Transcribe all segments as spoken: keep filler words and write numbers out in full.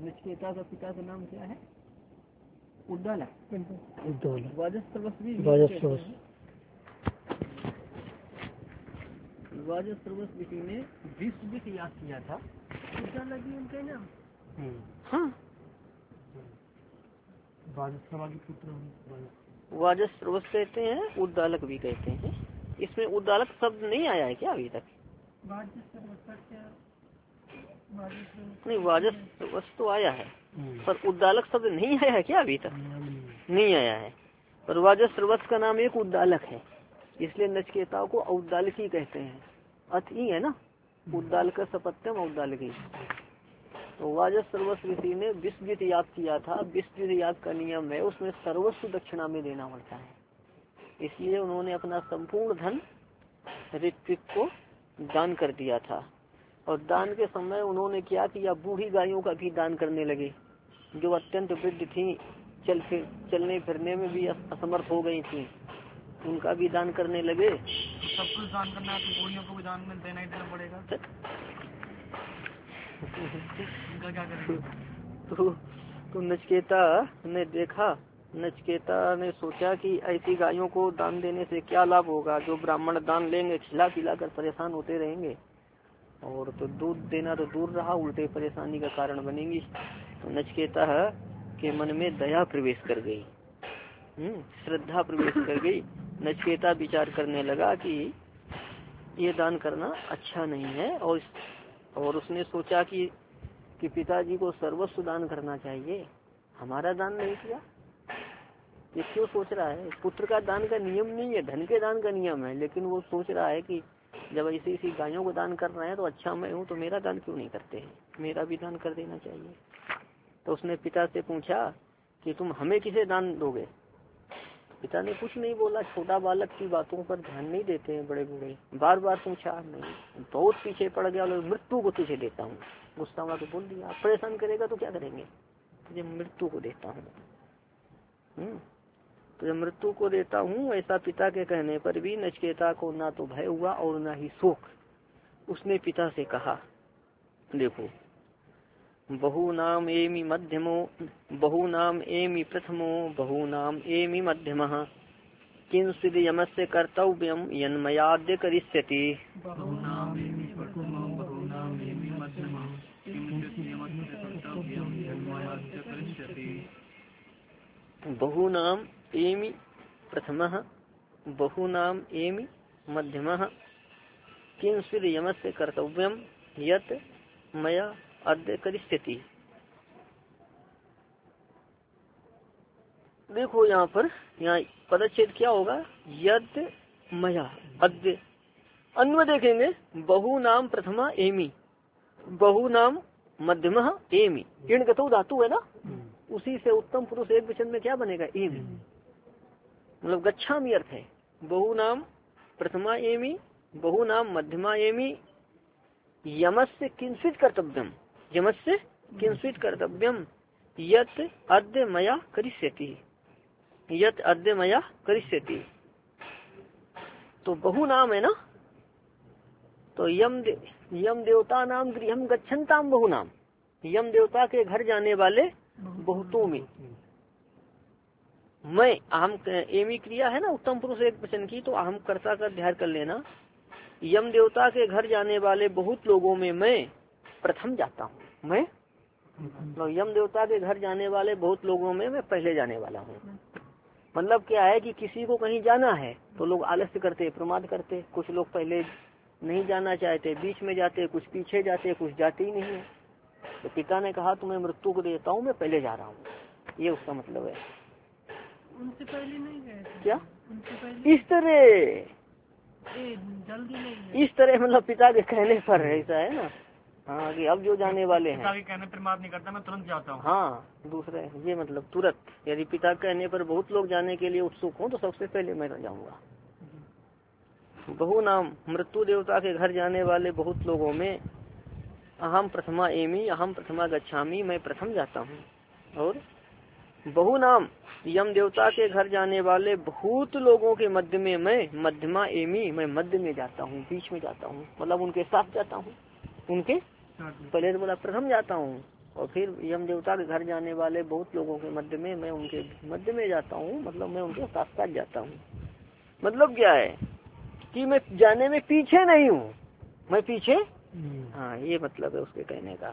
नचिकेता का पिता का नाम क्या है? उद्दालक। उद्दालक वाजस्रवस भी वाजस्रवस वाजस्रवस ऋषि ने विश्व की याद किया था। उद्दालक भी उनके नाम। हाँ वाजस्रवा के पुत्र वाजस्रवस कहते हैं, उद्दालक भी कहते हैं। इसमें उद्दालक शब्द नहीं आया है क्या अभी तक? नहीं, वाजस्रवस तो आया है पर उद्दालक शब्द नहीं आया है क्या अभी तक? नहीं आया है। पर वाजस्रवस का नाम एक उद्दालक है, इसलिए नचिकेता को औद्दालकी कहते हैं। अथ ही है ना, उद्दालक सपत्यम औद्दालकी। तो वाजस्रवस ऋषि ने विश्वजित याग किया था। विश्वजित याग का नियम है उसमें सर्वस्व दक्षिणा में देना पड़ता है, इसलिए उन्होंने अपना संपूर्ण धन ऋत्विक को दान कर दिया था। और दान के समय उन्होंने क्या किया, बूढ़ी गायों का भी दान करने लगे जो अत्यंत वृद्ध थी, चल फिर चलने फिरने में भी असमर्थ हो गई थी, उनका भी दान करने लगे। सब कुछ दान करना है तो बूढ़ियों को भी दान में देना ही देना पड़ेगा। उनका क्या करेंगे? तो, तो नचिकेता ने देखा, नचिकेता ने सोचा कि ऐसी गायों को दान देने से क्या लाभ होगा, जो ब्राह्मण दान लेंगे खिला पिला कर परेशान होते रहेंगे, और तो दूध देना तो दूर रहा, उल्टे परेशानी का कारण बनेंगी। तो नचिकेता के मन में दया प्रवेश कर गई, हम्म श्रद्धा प्रवेश कर गई। नचिकेता विचार करने लगा कि ये दान करना अच्छा नहीं है, और और उसने सोचा कि कि पिताजी को सर्वस्व दान करना चाहिए, हमारा दान नहीं किया, ये क्यों सोच रहा है? पुत्र का दान का नियम नहीं है, धन के दान का नियम है, लेकिन वो सोच रहा है कि जब ऐसी ऐसी गायों को दान कर रहे हैं तो अच्छा मैं हूँ, तो मेरा दान क्यों नहीं करते हैं, मेरा भी दान कर देना चाहिए। तो उसने पिता से पूछा कि तुम हमें किसे दान दोगे? पिता ने कुछ नहीं बोला, छोटा बालक की बातों पर ध्यान नहीं देते हैं बड़े बूढ़े। बार बार पूछा, नहीं, बहुत पीछे पड़ गया, मृत्यु को तुझे देता हूँ। गुस्सा हुआ तो बोल दिया, परेशान करेगा तो क्या करेंगे, तुझे मृत्यु को देता हूँ, हम्म तो मृत्यु को देता हूँ। ऐसा पिता के कहने पर भी नचिकेता को ना तो भय हुआ और ना ही शोक। उसने पिता से कहा, देखो, बहुनाम एमि मध्यमो बहुनाम एमि प्रथमो बहुनाम एमि मध्यमः किंचिद यमस्य कर्तव्यम यन्मयाद्य करिष्यति। बहुनाम एमि प्रथमः बहुनाम एमि मध्यमः किंचिद यमस्य कर्तव्यम यत् मया अद्य करिष्यति। देखो यहाँ पर, यहाँ पदच्छेद क्या होगा, यद मया अद्य। अन्य देखेंगे, बहु नाम प्रथमा एमी, बहु नाम मध्यम एमी, इण गतौ धातु है ना, उसी से उत्तम पुरुष एक वचन में क्या बनेगा, एमी, मतलब गच्छामी अर्थ है। बहु नाम प्रथमा एमी, बहु नाम मध्यमा एमी, यमस्य किंचित कर्तव्यम, यमस्य किंचित कर्तव्यम यत् अद्य मया करिष्यति, यत् अद्य मया करिष्यति। तो बहु नाम है ना, तो यम दे, यम देवता नाम गृहम गच्छन्ताम बहु नाम, यम देवता के घर जाने वाले बहुतों में। मैं अहम एमी क्रिया है ना उत्तम पुरुष एक वचन की, तो अहम कर्ता का ध्यान कर लेना। यम देवता के घर जाने वाले बहुत लोगों में मैं प्रथम जाता हूँ, मैं तो यम देवता के घर जाने वाले बहुत लोगों में मैं पहले जाने वाला हूँ। मतलब क्या है कि किसी को कहीं जाना है तो लोग आलस्य करते, प्रमाद करते, कुछ लोग पहले नहीं जाना चाहते, बीच में जाते, कुछ पीछे जाते, कुछ जाते ही नहीं है। तो पिता ने कहा तुम्हें मृत्यु को देता हूँ, मैं पहले जा रहा हूँ, ये उसका मतलब है। उनसे पहले नहीं गए क्या उनसे पहले? इस तरह जल्दी नहीं, इस तरह मतलब पिता के कहने पर ऐसा है ना, हाँ कि अब जो जाने वाले हैं, पिता के कहने पर माफ नहीं करता, मैं तुरंत जाता हूँ। हाँ दूसरे ये मतलब तुरंत, यदि पिता कहने पर बहुत लोग जाने के लिए उत्सुक हों तो सबसे पहले मैं जाऊंगा। बहु नाम मृत्यु देवता के घर जाने वाले बहुत लोगों में अहम प्रथमा एमी, अहम प्रथमा गच्छामी, मैं प्रथम जाता हूँ। और बहु नाम यम देवता के घर जाने वाले बहुत लोगों के मध्य में मैं मध्यमा एमी, मैं मध्य में जाता हूँ, बीच में जाता हूँ, मतलब उनके साथ जाता हूँ, उनके पहले तो बोला प्रथम जाता हूँ, और फिर यम देवता के घर जाने वाले बहुत लोगों के मध्य में मैं उनके मध्य में जाता हूँ, मतलब मैं उनके साथ साथ जाता हूँ। मतलब क्या है कि मैं जाने में पीछे नहीं हूँ, मैं पीछे, हाँ ये मतलब है उसके कहने का।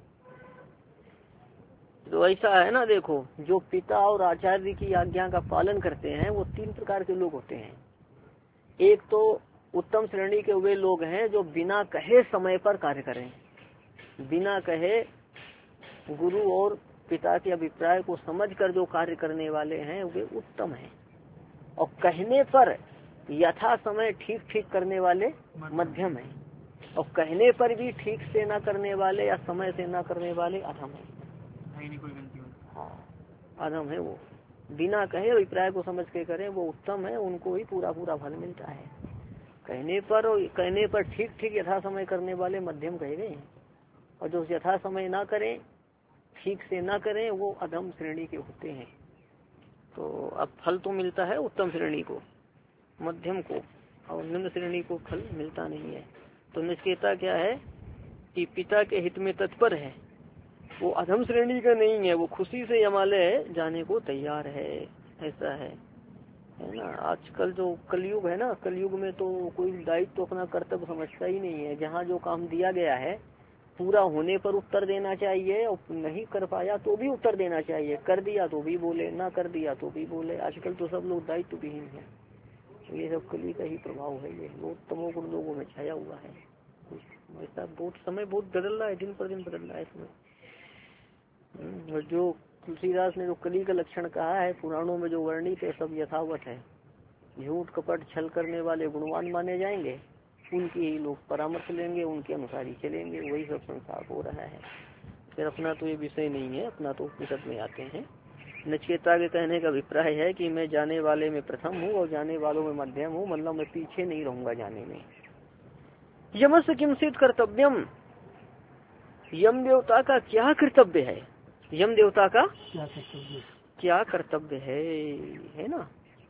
तो ऐसा है ना, देखो जो पिता और आचार्य की आज्ञा का पालन करते हैं वो तीन प्रकार के लोग होते हैं। एक तो उत्तम श्रेणी के वे लोग हैं जो बिना कहे समय पर कार्य करें, बिना कहे गुरु और पिता के अभिप्राय को समझकर जो कार्य करने वाले हैं वे उत्तम हैं। और कहने पर यथा समय ठीक ठीक करने वाले मध्यम हैं, और कहने पर भी ठीक से न करने वाले या समय से न करने वाले अधम हैं। हाँ अधम है वो, बिना कहे अभिप्राय को समझ के करें वो उत्तम है, उनको ही पूरा पूरा फल मिलता है। कहने पर और कहने पर ठीक ठीक यथा समय करने वाले मध्यम कहे गए हैं, और जो यथा समय ना करें, ठीक से ना करें, वो अधम श्रेणी के होते हैं। तो अब फल तो मिलता है उत्तम श्रेणी को, मध्यम को, और निम्न श्रेणी को फल मिलता नहीं है। तो निष्क्रियता क्या है कि पिता के हित में तत्पर है, वो अधम श्रेणी का नहीं है, वो खुशी से हिमालय जाने को तैयार है। ऐसा है है ना। आजकल जो कलयुग है ना, कलयुग में तो कोई दायित्व तो अपना कर्तव्य समझता ही नहीं है। जहाँ जो काम दिया गया है पूरा होने पर उत्तर देना चाहिए, और नहीं कर पाया तो भी उत्तर देना चाहिए, कर दिया तो भी बोले, ना कर दिया तो भी बोले। आजकल तो सब लोग दायित्व विहीन है। ये सब कली का ही प्रभाव है, ये बहुत तमोगुण लोगों में छाया हुआ है। ऐसा बहुत समय बहुत बदल रहा है, दिन पर दिन बदल रहा है इसमें। और जो तुलसीदास ने जो कली का लक्षण कहा है पुराणों में जो वर्णित है सब यथावत है। झूठ कपट छल करने वाले गुणवान माने जाएंगे, उनकी ही लोग परामर्श लेंगे, उनके अनुसार ही चलेंगे, वही सब संसार हो रहा है। फिर अपना तो ये विषय नहीं है, अपना तो उपनिषद में आते हैं। नचिकेता के कहने का अभिप्राय है कि मैं जाने वाले में प्रथम हूँ और जाने वालों में मध्यम हूँ, मतलब मैं पीछे नहीं रहूंगा जाने में। यमस्य किंचित कर्तव्यम, यम देवता का क्या कर्तव्य है, यम देवता का क्या कर्तव्य क्या कर्तव्य है है ना।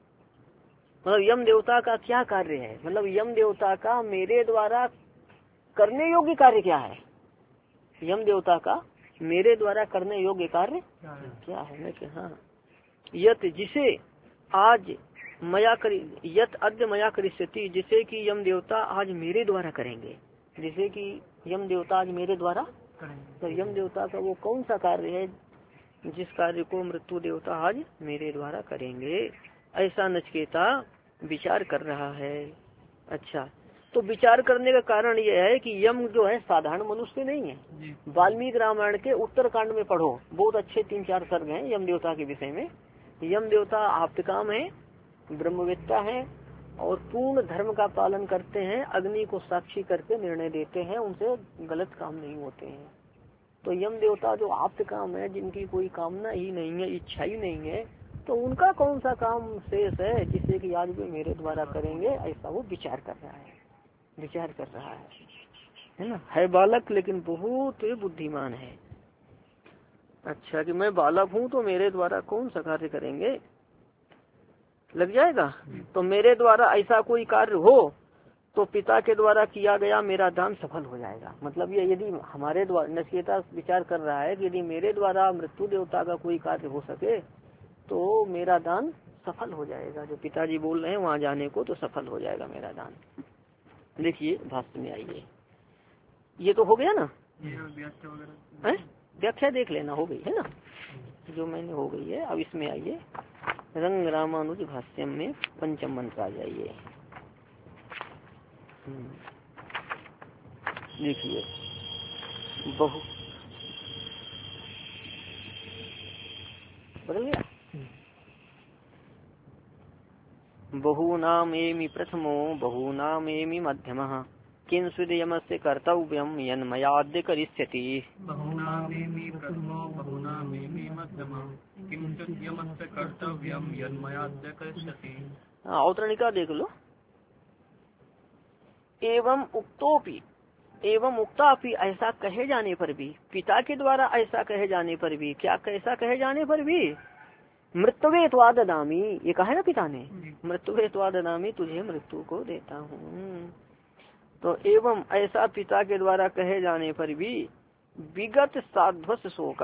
मतलब यम देवता का क्या कार्य है, मतलब यम देवता का मेरे द्वारा करने योग्य कार्य क्या है, यम देवता का मेरे द्वारा करने योग्य कार्य क्या है मैं क्या। हाँ यत जिसे आज मया करी, यत अद्य मया करिष्यति, जिसे कि यम देवता आज मेरे द्वारा करेंगे, जिसे कि यम देवता आज मेरे द्वारा करेंगे। तो यम देवता का वो कौन सा कार्य है जिस कार्य को मृत्यु देवता आज मेरे द्वारा करेंगे, ऐसा नचिकेता विचार कर रहा है। अच्छा, तो विचार करने का कारण यह है कि यम जो है साधारण मनुष्य नहीं है। वाल्मीकि रामायण के उत्तर कांड में पढ़ो, बहुत अच्छे तीन चार सर्ग हैं यम देवता के विषय में। यम देवता आप्तकाम है, ब्रह्मवेत्ता है, और पूर्ण धर्म का पालन करते हैं, अग्नि को साक्षी करके निर्णय देते हैं, उनसे गलत काम नहीं होते हैं। तो यम देवता जो आप्त काम है, जिनकी कोई कामना ही नहीं है, इच्छा ही नहीं है, तो उनका कौन सा काम शेष है जिसे कि आज वे मेरे द्वारा करेंगे, ऐसा वो विचार कर रहा है विचार कर रहा है है ना। है बालक लेकिन बहुत बुद्धिमान है। अच्छा कि मैं बालक हूँ तो मेरे द्वारा कौन सा कार्य करेंगे, लग जाएगा। तो मेरे द्वारा ऐसा कोई कार्य हो तो पिता के द्वारा किया गया मेरा दान सफल हो जाएगा। मतलब ये यदि हमारे द्वारा, नचिकेता विचार कर रहा है कि यदि मेरे द्वारा मृत्यु देवता का कोई कार्य हो सके तो मेरा दान सफल हो जाएगा। जो पिताजी बोल रहे हैं वहाँ जाने को, तो सफल हो जाएगा मेरा दान। देखिए भाष्य में आइए, ये तो हो गया ना, है व्याख्या देख लेना, हो गई है ना जो मैंने, हो गई है। अब इसमें आइए रंग रामानुज भाष्यम में पंचम मंत्र आ जाइए। देखिए बहु बदल गया, बहूनाम एमि प्रथमो बहूनाम एमि मध्यमः किंचिद यमस्य कर्तव्यम यन्मयाद्य करिष्यति। बहूनाम एमि प्रथमो बहूनाम एमि मध्यमः किंचिद यमस्य कर्तव्यम यन्मयाद्य करिष्यति। हाँ अवतरणिका देख लो। एवं उक्तोपि, एवं उक्तापि, ऐसा कहे जाने पर भी, पिता के द्वारा ऐसा कहे जाने पर भी, क्या कैसा कहे जाने पर भी, मृत्युवे त्वा ददामि, ये कहा है ना पिता ने, मृत्युवे त्वा ददामि, तुझे मृत्यु को देता हूँ। तो एवं ऐसा पिता के द्वारा कहे जाने पर भी विगत साध्वस शोक।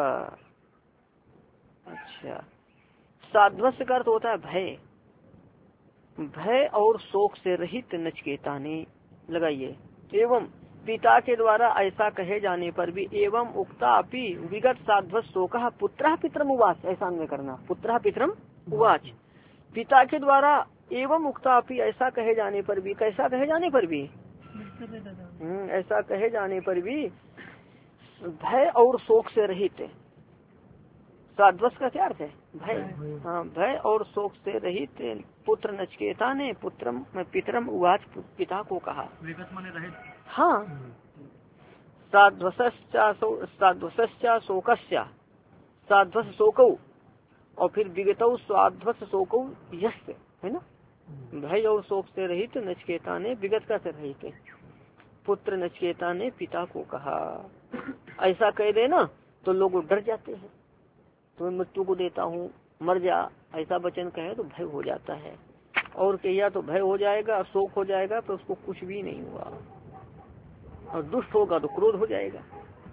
अच्छा, साध्वस का अर्थ होता है भय, भय और शोक से रहित नचिकेता ने, लगाइए। एवं पिता के द्वारा ऐसा कहे जाने पर भी, एवं उक्ता अपि विगत साध्वस शोक पुत्रः पितरम उवाच, ऐसा में करना, पुत्रः पितरम उवाच, पिता के द्वारा एवं उक्ता अपि ऐसा कहे जाने पर भी, कैसा कहे जाने पर भी, हम्म ऐसा कहे जाने पर भी भय और शोक से रहित, साध्वस का क्या अर्थ है, भय, हाँ भय और शोक से रहित पुत्र नचिकेता ने पुत्रम पितरम उवाच, पिता को कहा, विगत माने रहित, हाँ, साध्वसश्चा साध्वसश्चा शोकस्या, साध्वस शोकौ, और फिर विगतौ साध्वस शोकौ यस्य, है ना, भय और शोक से रहित नचिकेता ने, विगत का से रहित पुत्र नचिकेता ने पिता को कहा। ऐसा कह देना तो लोग डर जाते हैं, तुम्हें मृत्यु को देता हूँ, मर जा, ऐसा वचन कहे तो भय हो जाता है, और कहिया तो भय हो जाएगा, शोक हो जाएगा, तो उसको कुछ भी नहीं हुआ, और दुष्ट होगा तो क्रोध हो जाएगा।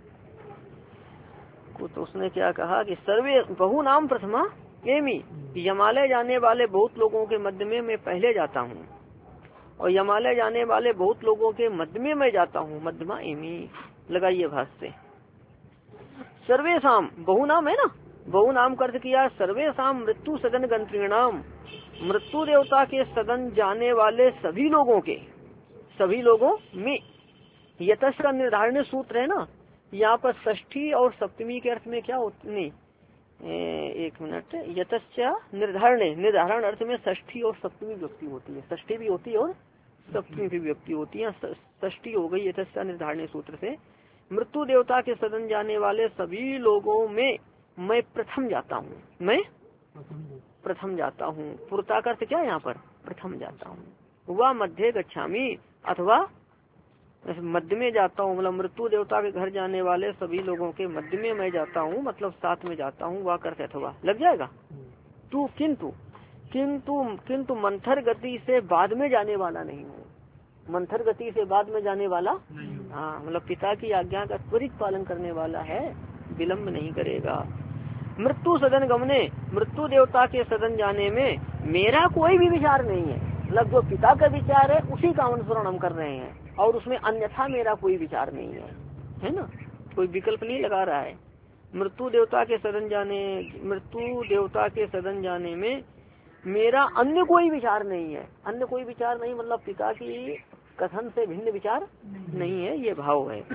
तो उसने क्या कहा कि सर्वे बहु नाम प्रथमा एमी, यमालय जाने वाले बहुत लोगों के मध्य में मैं पहले जाता हूँ, और यमालय जाने वाले बहुत लोगों के मध्य में मैं जाता हूँ, मध्यमा एमी, लगाइए भाष्य। सर्वेशम बहु नाम है ना, बहु नाम का अर्थ किया सर्वेशम मृत्यु सदन गंत्रीणाम, मृत्यु देवता के सदन जाने वाले सभी लोगों के, सभी लोगों में, यतस् का निर्धारण सूत्र है ना, यहाँ पर षष्ठी और सप्तमी के अर्थ में क्या होती, नहीं एक मिनट, यतस्या निर्धारण, निर्धारण अर्थ में षष्ठी और सप्तमी व्यक्ति होती है, षष्ठी भी होती है और सप्तमी भी व्यक्ति होती है, षष्ठी हो गई यतस्या निर्धारण सूत्र से। मृत्यु देवता के सदन जाने वाले सभी लोगों में मैं प्रथम जाता हूँ, मैं प्रथम जाता हूँ, पुरता का अर्थ क्या है यहाँ पर, प्रथम जाता हूँ, वह मध्य गच्छामी, अथवा मध्य में जाता हूँ, मतलब मृत्यु देवता के घर जाने वाले सभी लोगों के मध्य में मैं जाता हूँ, मतलब साथ में जाता हूँ, वह करते अथवा लग जाएगा। तू किंतु किंतु किंतु मंथर गति से बाद में जाने वाला नहीं हूँ, मंथर गति से बाद में जाने वाला, हाँ मतलब पिता की आज्ञा का त्वरित पालन करने वाला है, विलम्ब नहीं करेगा। मृत्यु सदन गमने, मृत्यु देवता के सदन जाने में मेरा कोई भी विचार नहीं है, मतलब जो पिता का विचार है उसी का अनुसरण हम कर रहे हैं, और उसमें अन्यथा मेरा कोई विचार नहीं है, है ना, कोई विकल्प नहीं लगा रहा है। मृत्यु देवता के सदन जाने, मृत्यु देवता के सदन जाने में मेरा अन्य कोई विचार नहीं है, अन्य कोई विचार नहीं मतलब पिता की कथन से भिन्न विचार नहीं है, ये भाव है।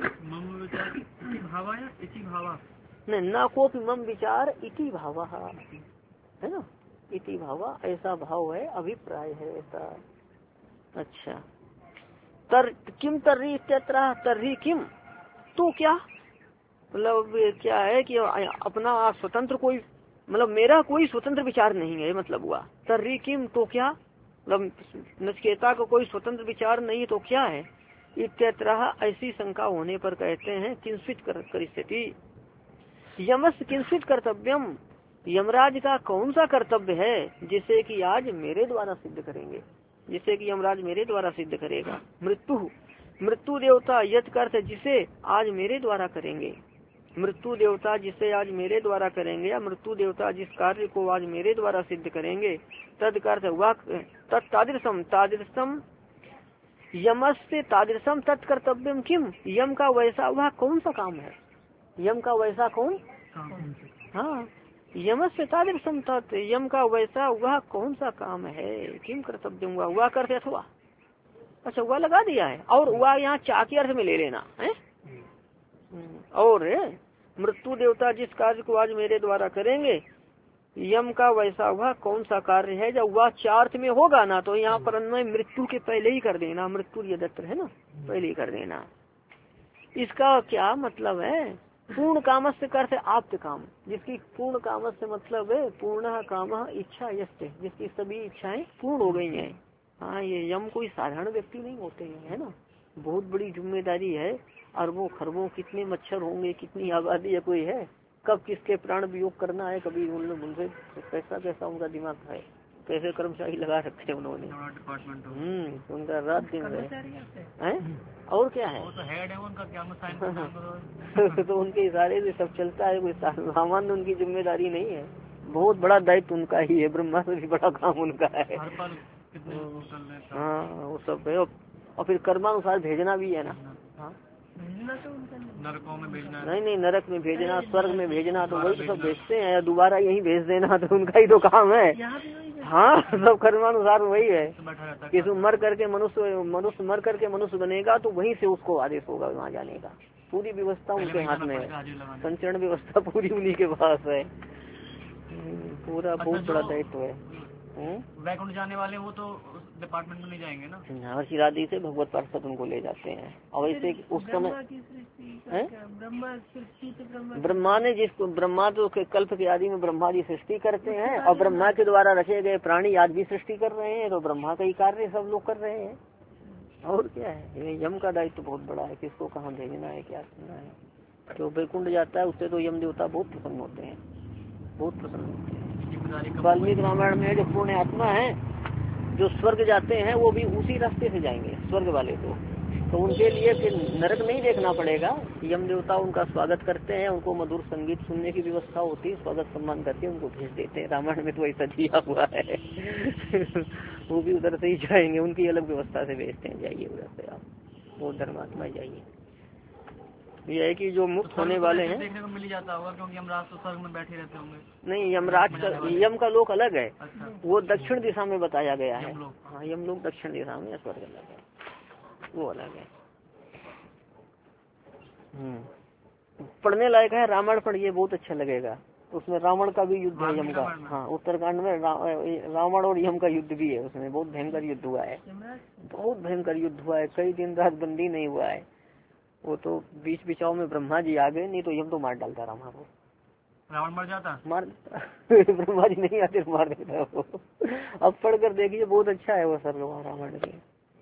नहीं, ना कोपि मम विचार इति भाव है ना, इति भाव, ऐसा भाव है, अभिप्राय है ऐसा। अच्छा, तर किम तर्री इत्यत्र, तर्री किम, तो क्या, मतलब क्या है कि अपना स्वतंत्र कोई, मतलब मेरा कोई स्वतंत्र विचार नहीं है, मतलब हुआ। तर्री किम, तो क्या, मतलब नचिकेता को कोई स्वतंत्र विचार नहीं तो क्या है। इत्यत्र, ऐसी शंका होने पर कहते हैं किंचित करिष्यति, यमस किंचित कर्तव्यम, यमराज का कौन सा कर्तव्य है जिसे कि आज मेरे द्वारा सिद्ध करेंगे, जिसे कि यमराज मेरे द्वारा सिद्ध करेगा। मृत्यु, मृत्यु देवता यत कर्त, जिसे आज मेरे द्वारा करेंगे, मृत्यु देवता जिसे आज मेरे द्वारा करेंगे, या मृत्यु देवता जिस कार्य को आज मेरे द्वारा सिद्ध करेंगे, तद कर्त वाक तत्तादृशम, तादृशम यमस्य तादृशम तत्कर्तव्यम किम, यम का वैसा वह कौन सा काम है, यम का वैसा कौन, हाँ यमस्य तादृशम तत्, यम का वैसा वह कौन सा काम है, किम कर्तव्यम, हुआ हुआ करते अथवा, अच्छा हुआ लगा दिया है, और हुआ यहाँ चा के अर्थ में ले लेना है। और मृत्यु देवता जिस कार्य को आज मेरे द्वारा करेंगे, यम का वैसा वह कौन सा कार्य है, जब वह चार्थ में होगा ना तो यहाँ पर अन्वय मृत्यु के पहले ही कर देना, मृत्यु यदत्र है ना, पहले ही कर देना। इसका क्या मतलब है, पूर्ण कामस्य करते आप्त काम, जिसकी पूर्ण कामस्य मतलब है पूर्ण काम इच्छा यस्ते, जिसकी सभी इच्छाएं पूर्ण हो गई हैं। हाँ, ये यम कोई साधारण व्यक्ति नहीं होते हैं, है ना, बहुत बड़ी जिम्मेदारी है, अरबों खरबों कितने मच्छर होंगे, कितनी आबादी है, कोई है कब किसके प्राण वियोग करना है, कभी उनसे कैसा कैसा उनका दिमाग है, कैसे कर्मचारी लगा रखे हैं उन्होंने। डिपार्टमेंट हम्म उनका रात दिन है। और क्या है, तो हेड है उनका, क्या साइन तो उनके इशारे से सब चलता है, कोई सामान्य उनकी जिम्मेदारी नहीं है, बहुत बड़ा दायित्व उनका ही है, ब्रह्मा से भी बड़ा काम उनका है। हाँ वो सब है, और फिर कर्मानुसार भेजना भी है ना। हाँ नरकों में भेजना, नहीं नहीं नरक में भेजना, स्वर्ग में भेजना, तो वही तो सब भेजते हैं, या दोबारा यही भेज देना, तो उनका ही तो काम है। हाँ सब कर्मानुसार वही है, किसी मर करके मनुष्य मनुष्य मर करके मनुष्य बनेगा तो वहीं से उसको आदेश होगा वहाँ जाने का, पूरी व्यवस्था उनके हाथ में है, संचरण व्यवस्था पूरी उन्हीं के पास है, पूरा बहुत बड़ा दायित्व है। वैकुंठ जाने वाले वो तो डिपार्टमेंट में नहीं जाएंगे ना, हर शिरादी से भगवत पार्षद उनको ले जाते हैं। और ऐसे उस समय ब्रह्मा ने जिसको ब्रह्मा तो कल्प के आदि में ब्रह्मा जी सृष्टि करते हैं, और ब्रह्मा के द्वारा रचे गए प्राणी आज भी सृष्टि कर रहे हैं, तो ब्रह्मा का ही कार्य सब लोग कर रहे हैं। और क्या है, ये यम का दायित्व तो बहुत बड़ा है, किसको कहाँ भेजना है, क्या करना है। जो वैकुंठ जाता है उससे तो यम देवता बहुत प्रसन्न होते हैं, बहुत प्रसन्न होते हैं। वाल्मीकि रामायण में जो पुण्य आत्मा है जो स्वर्ग जाते हैं वो भी उसी रास्ते से जाएंगे, स्वर्ग वाले तो तो उनके लिए फिर नरक नहीं देखना पड़ेगा, यम देवता उनका स्वागत करते हैं, उनको मधुर संगीत सुनने की व्यवस्था होती है, स्वागत सम्मान करके उनको भेज देते हैं। रामायण में तो ऐसा दिया हुआ है वो भी उधर से ही जाएंगे, उनकी अलग व्यवस्था से भेजते हैं, जाइए उधर से आप, वो धर्मात्मा जाइए। यह है कि जो मुक्त होने वाले हैं देखने को मिल जाता होगा, क्योंकि यमराज तो स्वर्ग में बैठे रहते होंगे। नहीं, यमराज का यम का लोक अलग है, वो दक्षिण दिशा में बताया गया है। हाँ यम लोक दक्षिण दिशा में, स्वर्ग अलग है, वो अलग है। हम्म पढ़ने लायक है, रामायण पढ़िए बहुत अच्छा लगेगा, उसमें रावण का भी युद्ध है यम का। हाँ उत्तरकांड में रावण और यम का युद्ध भी है, उसमें बहुत भयंकर युद्ध हुआ है, बहुत भयंकर युद्ध हुआ है, कई दिन रात बंदी नहीं हुआ है। वो तो बीच बिचाव में ब्रह्मा जी आ गए, नहीं तो यम तो मार डालता रावण को, रावण मर जाता, मार ब्रह्मा जी नहीं आते मार देता वो। अब पढ़ कर देखिए बहुत अच्छा है वो सर रामायण के।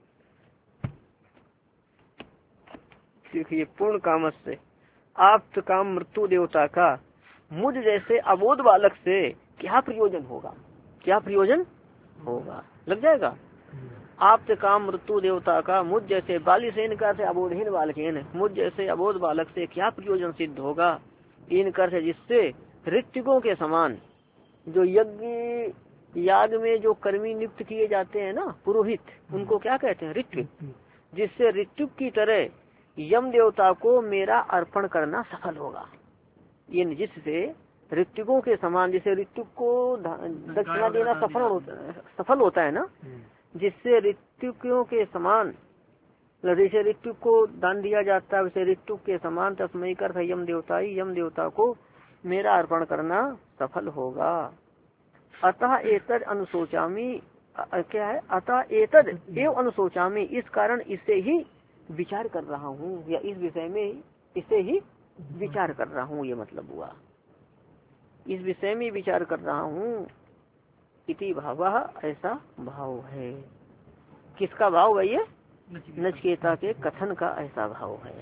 देखिए पूर्ण काम से आप काम मृत्यु देवता का मुझ जैसे अबोध बालक से क्या प्रयोजन होगा, क्या प्रयोजन होगा, लग जाएगा। आप काम मृत्यु देवता का मुझ जैसे बालिसेन का से अबोधहीन बालकेन, मुझ जैसे अबोध बालक से क्या प्रयोजन सिद्ध होगा, इन कर से जिससे ऋत्विकों के समान, जो यज्ञ याग में जो कर्मी नियुक्त किए जाते हैं ना पुरोहित, उनको क्या कहते हैं, ऋत्विक, जिससे ऋत्विक की तरह यम देवता को मेरा अर्पण करना सफल होगा। ये जिससे ऋत्विकों के समान, जैसे ऋत्विक को दक्षिणा देना सफल होता सफल होता है ना, जिससे ऋत्विकों के समान, जैसे ऋत्विक को दान दिया जाता है वैसे ऋत्विक के समान तस्मय कर यम देवता ही यम देवता को मेरा अर्पण करना सफल होगा। अतः एतद अनुशोचामी, क्या है, अतः एतद एव अनुशोचामी, इस कारण इससे ही विचार कर रहा हूँ, या इस विषय में इसे ही विचार कर रहा हूँ, ये मतलब हुआ इस विषय में विचार कर रहा हूँ। इति भाव, ऐसा भाव है, किसका भाव है ये, नचिकेता के कथन का ऐसा भाव है।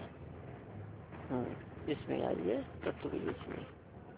इसमें आइए तत्व के बीच में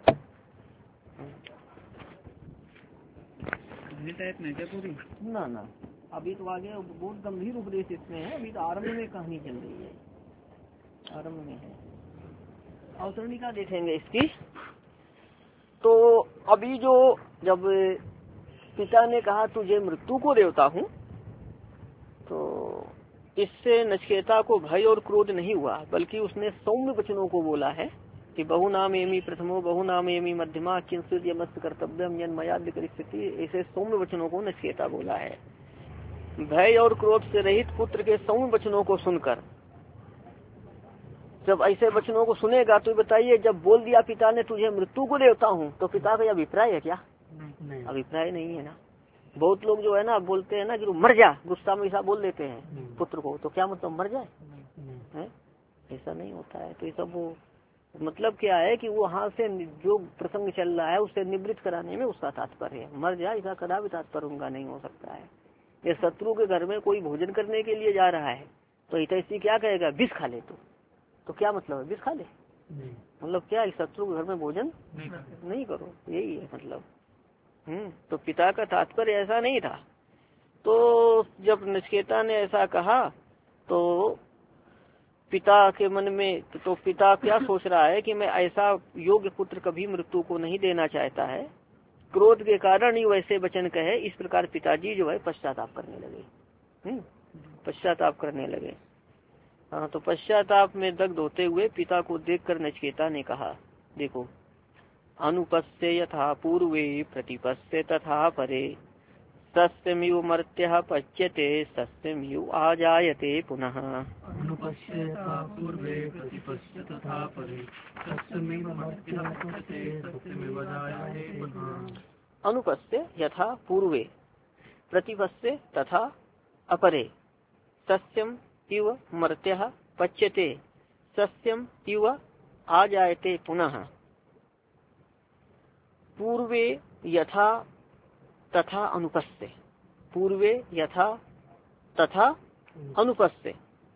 क्या पूरी ना ना अभी तो आगे बहुत गंभीर उपदेश इसमें है, अभी तो आरंभ में कहानी चल रही है, आरंभ में है। अवतरणिका देखेंगे इसकी। तो अभी जो जब पिता ने कहा तुझे मृत्यु को देवता हूँ, तो इससे नचिकेता को भय और क्रोध नहीं हुआ, बल्कि उसने सौम्य वचनों को बोला है कि बहु नाम एमी प्रथमो बहु नाम एमी मध्यमा किंचित यमस्त कर्तव्यम यन मयाद्य परिस्थिति, ऐसे सौम्य वचनों को नचिकेता बोला है। भय और क्रोध से रहित पुत्र के सौम्य वचनों को सुनकर, जब ऐसे वचनों को सुनेगा तो बताइए, जब बोल दिया पिता ने तुझे मृत्यु को देवता हूँ, तो पिता का अभिप्राय है क्या, नहीं। अभिप्राय नहीं है ना। बहुत लोग जो है ना बोलते हैं ना कि मर जा, गुस्सा में ऐसा बोल देते हैं पुत्र को, तो क्या मतलब मर जाए, है ऐसा नहीं होता है। तो ये सब वो मतलब क्या है कि वो वहाँ से जो प्रसंग चल रहा है उससे निवृत्त कराने में उसका तात्पर्य है। मर जाए ऐसा कदापि तात्पर्य उनका नहीं हो सकता है। ये शत्रु के घर में कोई भोजन करने के लिए जा रहा है तो हितैषी क्या कहेगा, विष खा ले, तो तो क्या मतलब है, विष खा ले, मतलब क्या, शत्रु के घर में भोजन नहीं, नहीं करो, यही है मतलब। हम्म तो पिता का तात्पर्य ऐसा नहीं था। तो जब नचिकेता ने ऐसा कहा तो पिता के मन में तो, तो पिता क्या सोच रहा है कि मैं ऐसा योग्य पुत्र कभी मृत्यु को नहीं देना चाहता है, क्रोध के कारण ही वैसे वचन कहे। इस प्रकार पिताजी जो है पश्चाताप करने लगे। हम्म पश्चाताप करने लगे। हाँ, तो पश्चाताप में दग्ध होते हुए पिता को देखकर नचिकेता ने कहा, देखो, अनुपस्ये यथा पूर्वे प्रतिपस्ये तथा परे, सस्यमिव मर्त्यः पच्यते सस्यमिव आजायते पुनः। अनुपश्य यथा पूर्वे प्रतिपश्य तथा परे, सस्यमिव मर्त्यः पच्यते सस्यमिव आजायते पुनः। अनुपस्ये यथा पूर्वे प्रतिपस्ये तथा अपरे, सस्यम इव मर्त्यः पच्यते सस्यम इव आजायते पुनः। पूर्वे यथा तथा अनुपस्ये, पूर्वे यथा तथा अनुपस्ये,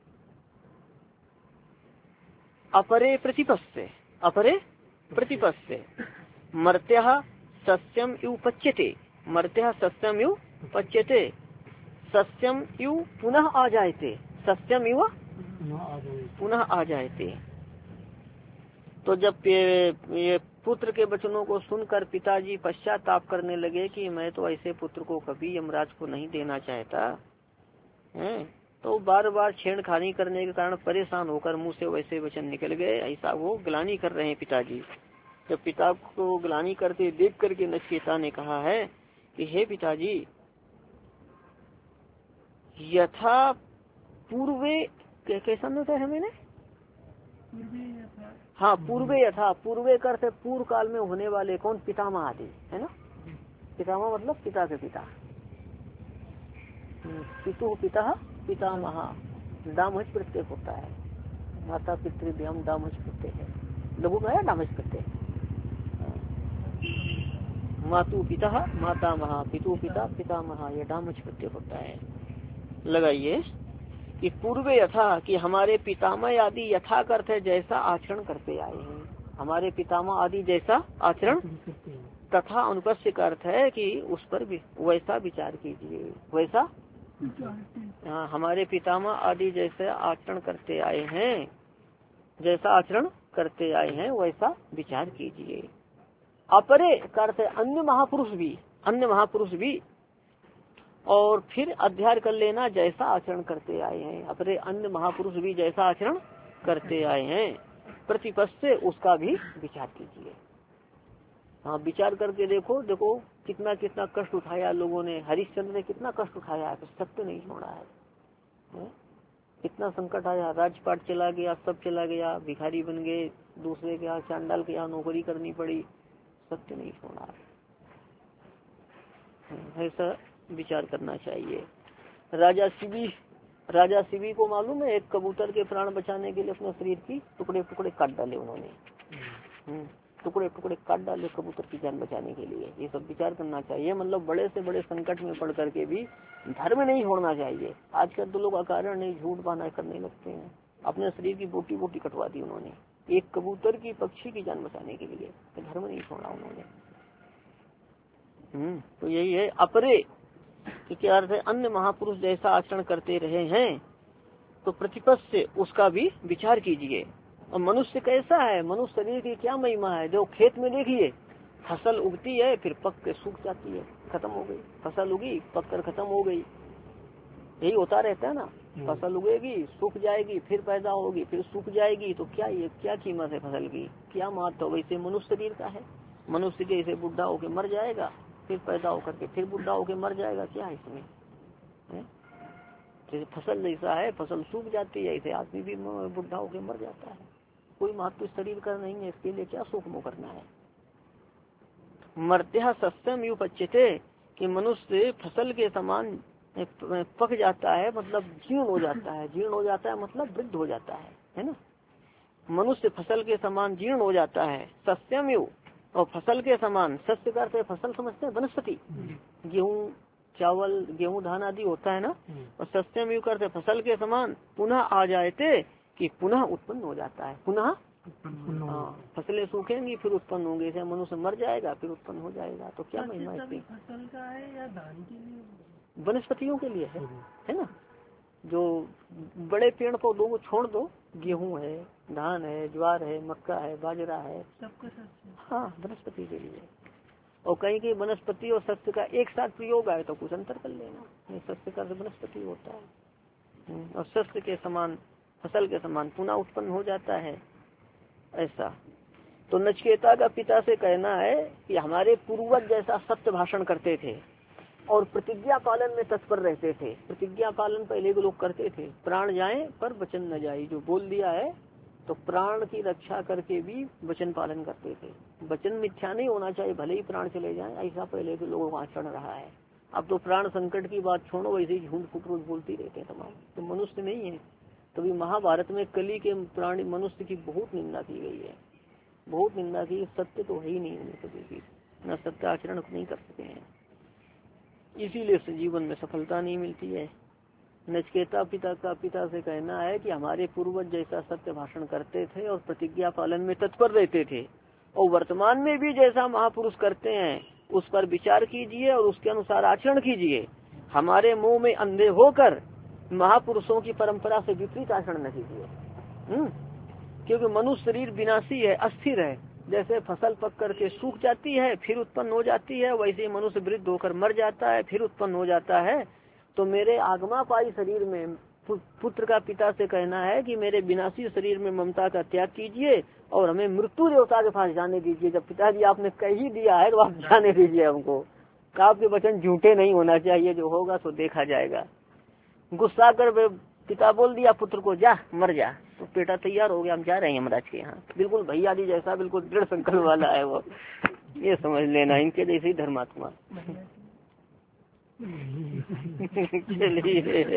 अपरे प्रतिपस्ये, अपरे प्रतिपस्ये, मर्त्यः सस्यम इव पच्यते, मर्त्यः सस्यम इव पच्यते, सस्यम इव पुनः आ जायते, सस्यम इव पुनः आ जायते। तो जब ये, ये पुत्र के वचनों को सुनकर पिताजी पश्चाताप करने लगे कि मैं तो ऐसे पुत्र को कभी यमराज को नहीं देना चाहता है, तो बार बार छेड़खानी करने के कारण परेशान होकर मुंह से वैसे वचन निकल गए। ऐसा वो ग्लानि कर रहे हैं पिताजी। जब पिता को ग्लानि करते देख करके नचिकेता ने कहा है कि हे पिताजी, यथा पूर्वे कैसा होता है मैंने हाँ पूर्वे यथा, पूर्वे कर से पूर्व काल में होने वाले कौन, पितामह आदि है ना। पितामह मतलब पिता के पिता, पितु पिता पितामह, दामच प्रत्यय होता है। माता पितृभ्याम दामच प्रत्यय है, लघु में है दामच प्रत्यय। मातु पिता मातामह, पितु पिता पितामह, ये दामच प्रत्यय होता है। लगाइए कि पूर्वे यथा, कि हमारे पितामह आदि यथा अर्थ है जैसा आचरण करते आए हैं, हमारे पितामह आदि जैसा आचरण, तथा अनुपस्थ का अर्थ है कि उस पर भी वैसा विचार कीजिए, वैसा हाँ हमारे पितामह आदि जैसे आचरण करते आए हैं, जैसा आचरण करते आए हैं वैसा विचार कीजिए। अपरे का अर्थ है अन्य महापुरुष भी, अन्य महापुरुष भी, और फिर अध्ययन कर लेना जैसा आचरण करते आए हैं, अपने अन्य महापुरुष भी जैसा आचरण करते आए हैं, प्रतिपस्थ से उसका भी विचार कीजिए। हाँ विचार करके देखो, देखो कितना कितना कष्ट उठाया लोगों ने, हरिश्चंद्र ने कितना कष्ट उठाया है, सत्य नहीं छोड़ा है, है? कितना संकट आया, राजपाट चला गया, सब चला गया, भिखारी बन गए, दूसरे के यहाँ चांडाल के यहाँ नौकरी करनी पड़ी, सत्य नहीं छोड़ा है। ऐसा विचार करना चाहिए। राजा शिवी, राजा शिवी को मालूम है, एक कबूतर के प्राण बचाने के लिए अपने शरीर की टुकड़े टुकड़े काट डाले उन्होंने, टुकड़े टुकड़े काट डाले कबूतर की जान बचाने के लिए। ये सब विचार करना चाहिए। मतलब बड़े से बड़े संकट में पड़ करके भी धर्म नहीं छोड़ना चाहिए। आजकल तो लोग अकारण नहीं झूठ बहाना करने लगते हैं, अपने शरीर की बोटी बोटी कटवा दी उन्होंने एक कबूतर की, पक्षी की जान बचाने के लिए, तो धर्म नहीं छोड़ा उन्होंने। हम्म तो यही है अपरे कि क्या अर्थ है, अन्य महापुरुष जैसा आचरण करते रहे हैं तो प्रतिपस्थ से उसका भी विचार कीजिए। और मनुष्य कैसा है, मनुष्य शरीर की क्या महिमा है। जो खेत में देखिए फसल उगती है, फिर पक के सूख जाती है, खत्म हो गई, फसल उगी पक कर खत्म हो गई, यही होता रहता है ना। फसल उगेगी, सूख जाएगी, फिर पैदा होगी, फिर सूख जाएगी, तो क्या ये क्या कीमत है फसल की, क्या महत्व। वैसे मनुष्य शरीर का है, मनुष्य के इसे बुढ़ा होकर मर जाएगा, फिर पैदा होकर के फिर बुढ़ा होकर मर जाएगा, क्या है इसमें। जैसे फसल जैसा है, फसल सूख जाती है, ऐसे आदमी भी बुढ़ा होकर मर जाता है, कोई महत्व शरीर का नहीं है, इसके लिए क्या शोक मोह करना है। मर्त्य सस्यम यु पच्यते, कि मनुष्य फसल के समान पक जाता है, मतलब जीर्ण हो जाता है, जीर्ण हो जाता है मतलब वृद्ध हो जाता है, है ना। मनुष्य फसल के समान जीर्ण हो जाता है, सस्यम यु, और फसल के समान, सस्य करते फसल समझते हैं वनस्पति, गेहूं चावल गेहूं धान आदि होता है ना, और सस्यम यु करते फसल के समान पुनः आ जाते, कि पुनः उत्पन्न हो जाता है, पुनः हाँ, फसलें सूखेंगी फिर उत्पन्न होंगे, जैसे मनुष्य मर जाएगा फिर उत्पन्न हो जाएगा। तो क्या महिमा इसकी? फसल का है या धान के लिए? वनस्पतियों के लिए है, है ना। जो बड़े पेड़ पौधों को छोड़ दो, गेहूं है, धान है, ज्वार है, मक्का है, बाजरा है, सबका हाँ वनस्पति के लिए। और कहीं कहीं वनस्पति और सत्य का एक साथ प्रयोग आए तो कुछ अंतर कर लेना, नहीं सत्य का वनस्पति होता है और सत्य के समान फसल के समान पुनः उत्पन्न हो जाता है, ऐसा। तो नचिकेता का पिता से कहना है कि हमारे पूर्वज जैसा सत्य भाषण करते थे और प्रतिज्ञा पालन में तत्पर रहते थे। प्रतिज्ञा पालन पहले के लोग करते थे, प्राण जाए पर वचन न जाए, जो बोल दिया है तो प्राण की रक्षा करके भी वचन पालन करते थे। वचन मिथ्या नहीं होना चाहिए, भले ही प्राण चले जाएं, ऐसा पहले के लोगों का आचरण रहा है। अब तो प्राण संकट की बात छोड़ो, वैसे ही झूठ फूट रोज बोलती रहते हैं तमाम, तो मनुष्य नहीं है। तो भी महाभारत में कली के प्राणी मनुष्य की बहुत निंदा की गई है, बहुत निंदा की। सत्य तो है ही नहीं उन्हें कभी भी, न सत्य आचरण नहीं कर सकते हैं, इसीलिए जीवन में सफलता नहीं मिलती है। नचिकेता पिता का पिता से कहना है कि हमारे पूर्वज जैसा सत्य भाषण करते थे और प्रतिज्ञा पालन में तत्पर रहते थे, और वर्तमान में भी जैसा महापुरुष करते हैं उस पर विचार कीजिए और उसके अनुसार आचरण कीजिए। हमारे मुंह में अंधे होकर महापुरुषों की परंपरा से विपरीत आचरण न कीजिए, क्योंकि मनुष्य शरीर विनाशी है, अस्थिर है। जैसे फसल पक करके सूख जाती है फिर उत्पन्न हो जाती है, वैसे मनुष्य वृद्ध होकर मर जाता है फिर उत्पन्न हो जाता है। तो मेरे आगमापाई शरीर में पुत्र का पिता से कहना है कि मेरे विनाशी शरीर में ममता का त्याग कीजिए और हमें मृत्यु देवता के पास जाने दीजिए। जब पिताजी आपने कह ही दिया है तो आप जाने दीजिए हमको, आपके वचन झूठे नहीं होना चाहिए, जो होगा तो देखा जाएगा। गुस्सा कर पिता बोल दिया पुत्र को जा मर जा, तो बेटा तैयार हो गया, हम जा रहे हैं यमराज के यहाँ। बिल्कुल भैया जी जैसा बिल्कुल दृढ़ संकल्प वाला है वो, ये समझ लेना, इनके जैसे ही धर्मात्मा। चलिए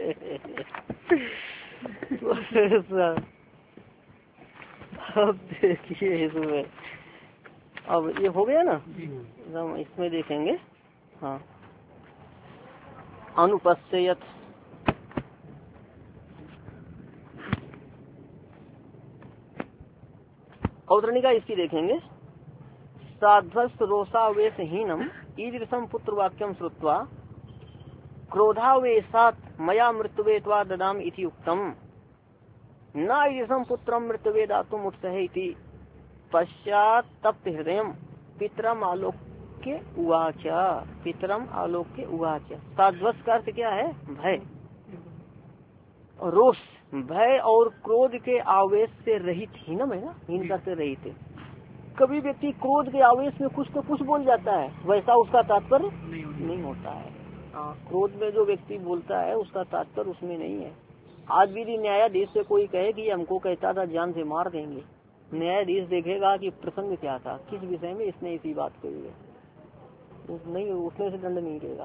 अब देखिए इसमें, अब ये हो गया ना, हम इसमें देखेंगे। हाँ, अनुपस्यत औतरणिका इसकी देखेंगे। साध्वस्त रोषावेश हीनम ईदृशम पुत्र वाक्यम श्रुत्वा क्रोधावेशात मया मृत्युवे त्वा ददाम इति उक्तम न ईदृशम पुत्रम मृत्युवे दातुम उत्सहे इति पश्चात तप्त हृदयम पितरम आलोक्य उवाच। पितरम आलोक्य उवाच। साध्वस्त का अर्थ क्या है? भय, रोष, भय और क्रोध के आवेश से रहित, हीनम है ना, हीन करते रहित है। कभी व्यक्ति क्रोध के आवेश में कुछ तो कुछ बोल जाता है, वैसा उसका तात्पर्य नहीं, नहीं होता है। आ, क्रोध में जो व्यक्ति बोलता है उसका तात्पर्य उसमें नहीं है। आज भी न्यायाधीश से कोई कहे कि हमको कहता था जान से मार देंगे, न्यायाधीश देखेगा कि प्रसंग क्या था, किस विषय में इसने इसी बात कही है, नहीं उसमें से दंड नहीं देगा,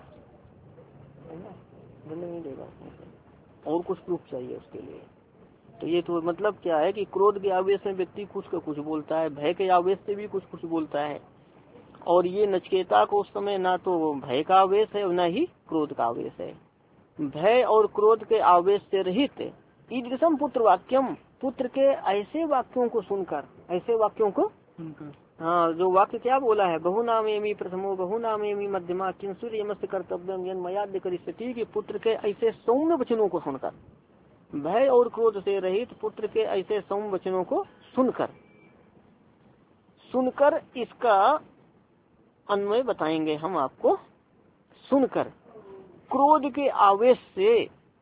दंड नहीं देगा उसमें से, और कुछ प्रूफ चाहिए उसके लिए। तो ये तो मतलब क्या है कि क्रोध के आवेश में व्यक्ति कुछ का कुछ बोलता है, भय के आवेश से भी कुछ कुछ बोलता है। और ये नचिकेता को उस समय ना तो भय का आवेश है न ही क्रोध का आवेश है। भय और क्रोध के आवेश से रहित ईदृशम पुत्र वाक्यम, पुत्र के ऐसे वाक्यों को सुनकर, ऐसे वाक्यों को सुनकर, हाँ जो वाक्य क्या बोला है, बहुनामेमि प्रथमो बहुनामेमि मध्यमा किंसुर यमस्य कर्तव्यम यन्मयाद्य करिष्यति, कि पुत्र के ऐसे सौम्य वचनों को सुनकर, भय और क्रोध से रहित पुत्र के ऐसे सौम्य वचनों को सुनकर, सुनकर इसका अन्वय बताएंगे हम आपको। सुनकर क्रोध के आवेश से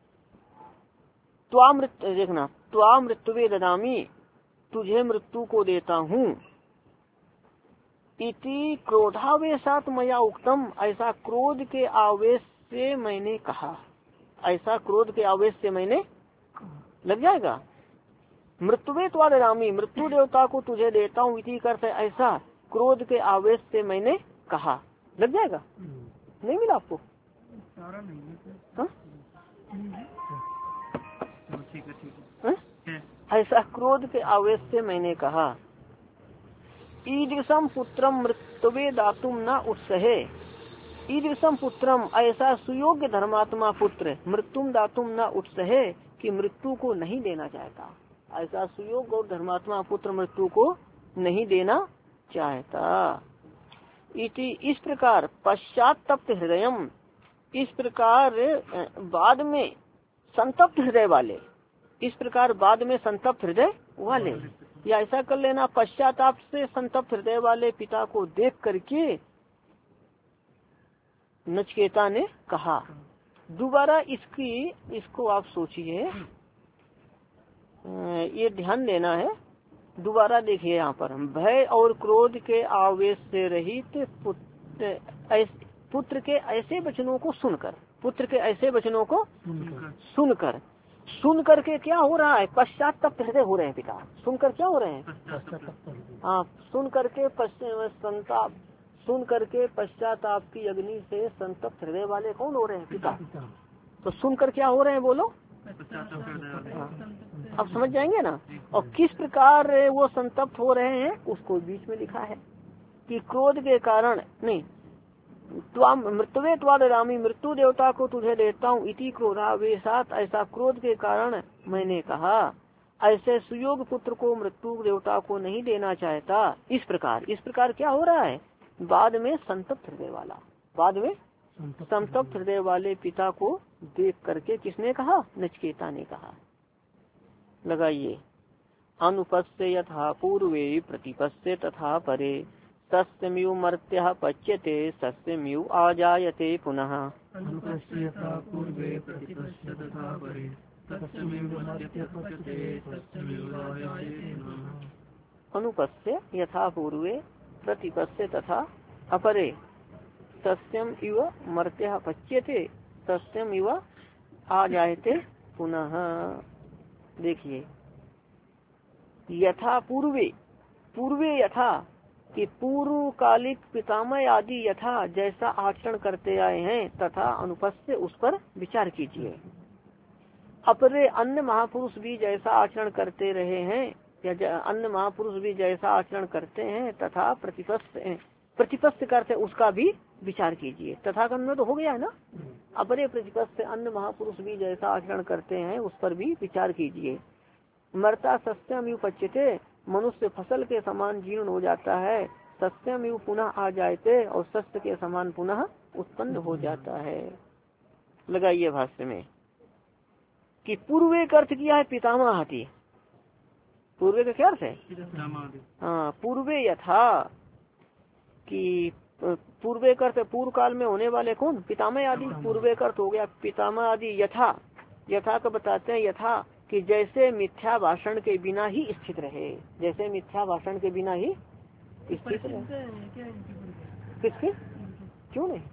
त्वा मृत्यु, देखना, त्वा मृत्युवे ददामी, तुझे मृत्यु को देता हूँ, इति क्रोधावेशात मया उक्तम, ऐसा क्रोध के आवेश से मैंने कहा, ऐसा क्रोध के आवेश से मैंने, लग जाएगा, मृत्युवे त्वा ददामी, मृत्यु देवता को तुझे देता हूँ, इति करते ऐसा क्रोध के आवेश से मैंने कहा, लग जाएगा। नहीं मिला आपको? सारा नहीं है, ऐसा क्रोध के आवेश से मैंने कहा। ईदृशम पुत्रम मृत्युवे दातुम न उत्सहे, ईदृशम पुत्रम, ऐसा सुयोग्य धर्मात्मा पुत्र, मृत्युम दातुम न उत्सहे, कि मृत्यु को नहीं देना चाहता। ऐसा सुयोग और धर्मात्मा पुत्र मृत्यु को नहीं देना चाहता। इति इस प्रकार पश्चात तप्त हृदयम, इस प्रकार बाद में संतप्त हृदय वाले, इस प्रकार बाद में संतप्त हृदय वाले, या ऐसा कर लेना पश्चाताप से संतप्त हृदय वाले पिता को देख करके नचिकेता ने कहा। दोबारा इसकी इसको आप सोचिए, ये ध्यान देना है। दोबारा देखिए यहाँ पर, भय और क्रोध के आवेश से रहित पुत्र, पुत्र के ऐसे वचनों को सुनकर, पुत्र के ऐसे वचनों को सुनकर, सुन करके क्या हो रहा है, पश्चाताप हृदय हो रहे हैं पिता। सुनकर क्या हो रहे हैं, हाँ सुन करके संताप, सुन करके पश्चाताप की अग्नि से संतप्त हृदय वाले कौन हो रहे हैं, पिता। तो सुनकर क्या हो रहे हैं बोलो, अब समझ जाएंगे ना। और किस प्रकार वो संतप्त हो रहे हैं उसको बीच में लिखा है कि क्रोध के कारण, नहीं मृत्युवे त्वाद रामी, मृत्यु देवता को तुझे देता हूँ, इति क्रोधावेशात, ऐसा क्रोध के कारण मैंने कहा। ऐसे सुयोग पुत्र को मृत्यु देवता को नहीं देना चाहता। इस प्रकार, इस प्रकार क्या हो रहा है, बाद में संतप्त हृदय वाला, बाद में संतप्त हृदय वाले पिता को देख करके किसने कहा, नचिकेता ने कहा। लगाइए, अनुपस्य यथा पूर्वे प्रतिपस्य तथा परे, सस्यम्यु मर्त्यः पच्यते सस्यम्यु आजायते पुनः। अनुपस्य यथा पूर्वे प्रतिपस्य तथा परे, सस्यम्यु मर्त्यः पच्यते सस्यम्यु आजायते पुनः। अनुपस्य यथा पूर्वे प्रतिपस्य तथा अपरे, सस्यम इव मर्त्यः पच्यते सस्यम इव आजायते पुनः। देखिए, यथा पूर्वे, पूर्वे यथा कि पूर्व कालिक पितामह आदि यथा जैसा आचरण करते आए हैं, तथा अनुपस्य उस पर विचार कीजिए। अपरे अन्य महापुरुष भी जैसा आचरण करते रहे हैं, या अन्य महापुरुष भी जैसा आचरण करते हैं, तथा प्रतिपस्य, प्रतिपस्य करते उसका भी विचार कीजिए। तथा में तो हो गया है ना, अपरे प्रतिपस्य अन्य महापुरुष भी जैसा आचरण करते हैं उस पर भी विचार कीजिए। मरता सस्यम यु पच्यते, मनुष्य फसल के समान जीर्ण हो जाता है, सस्यम यु पुनः आ जाते, और सस्य के समान पुनः उत्पन्न हो जाता है। लगाइए भाष्य में कि पूर्वे का अर्थ किया है पितामह आदि। पूर्वे का क्या अर्थ है, हाँ पूर्वे यथा कि पूर्वे का अर्थ पूर्व काल में होने वाले कौन, पितामह आदि। पूर्वे का अर्थ हो गया पितामह आदि। यथा, यथा का बताते हैं यथा कि जैसे मिथ्या भाषण के बिना ही स्थित रहे, जैसे मिथ्या भाषण के बिना ही स्थित रहे। किसके, क्यों नहीं,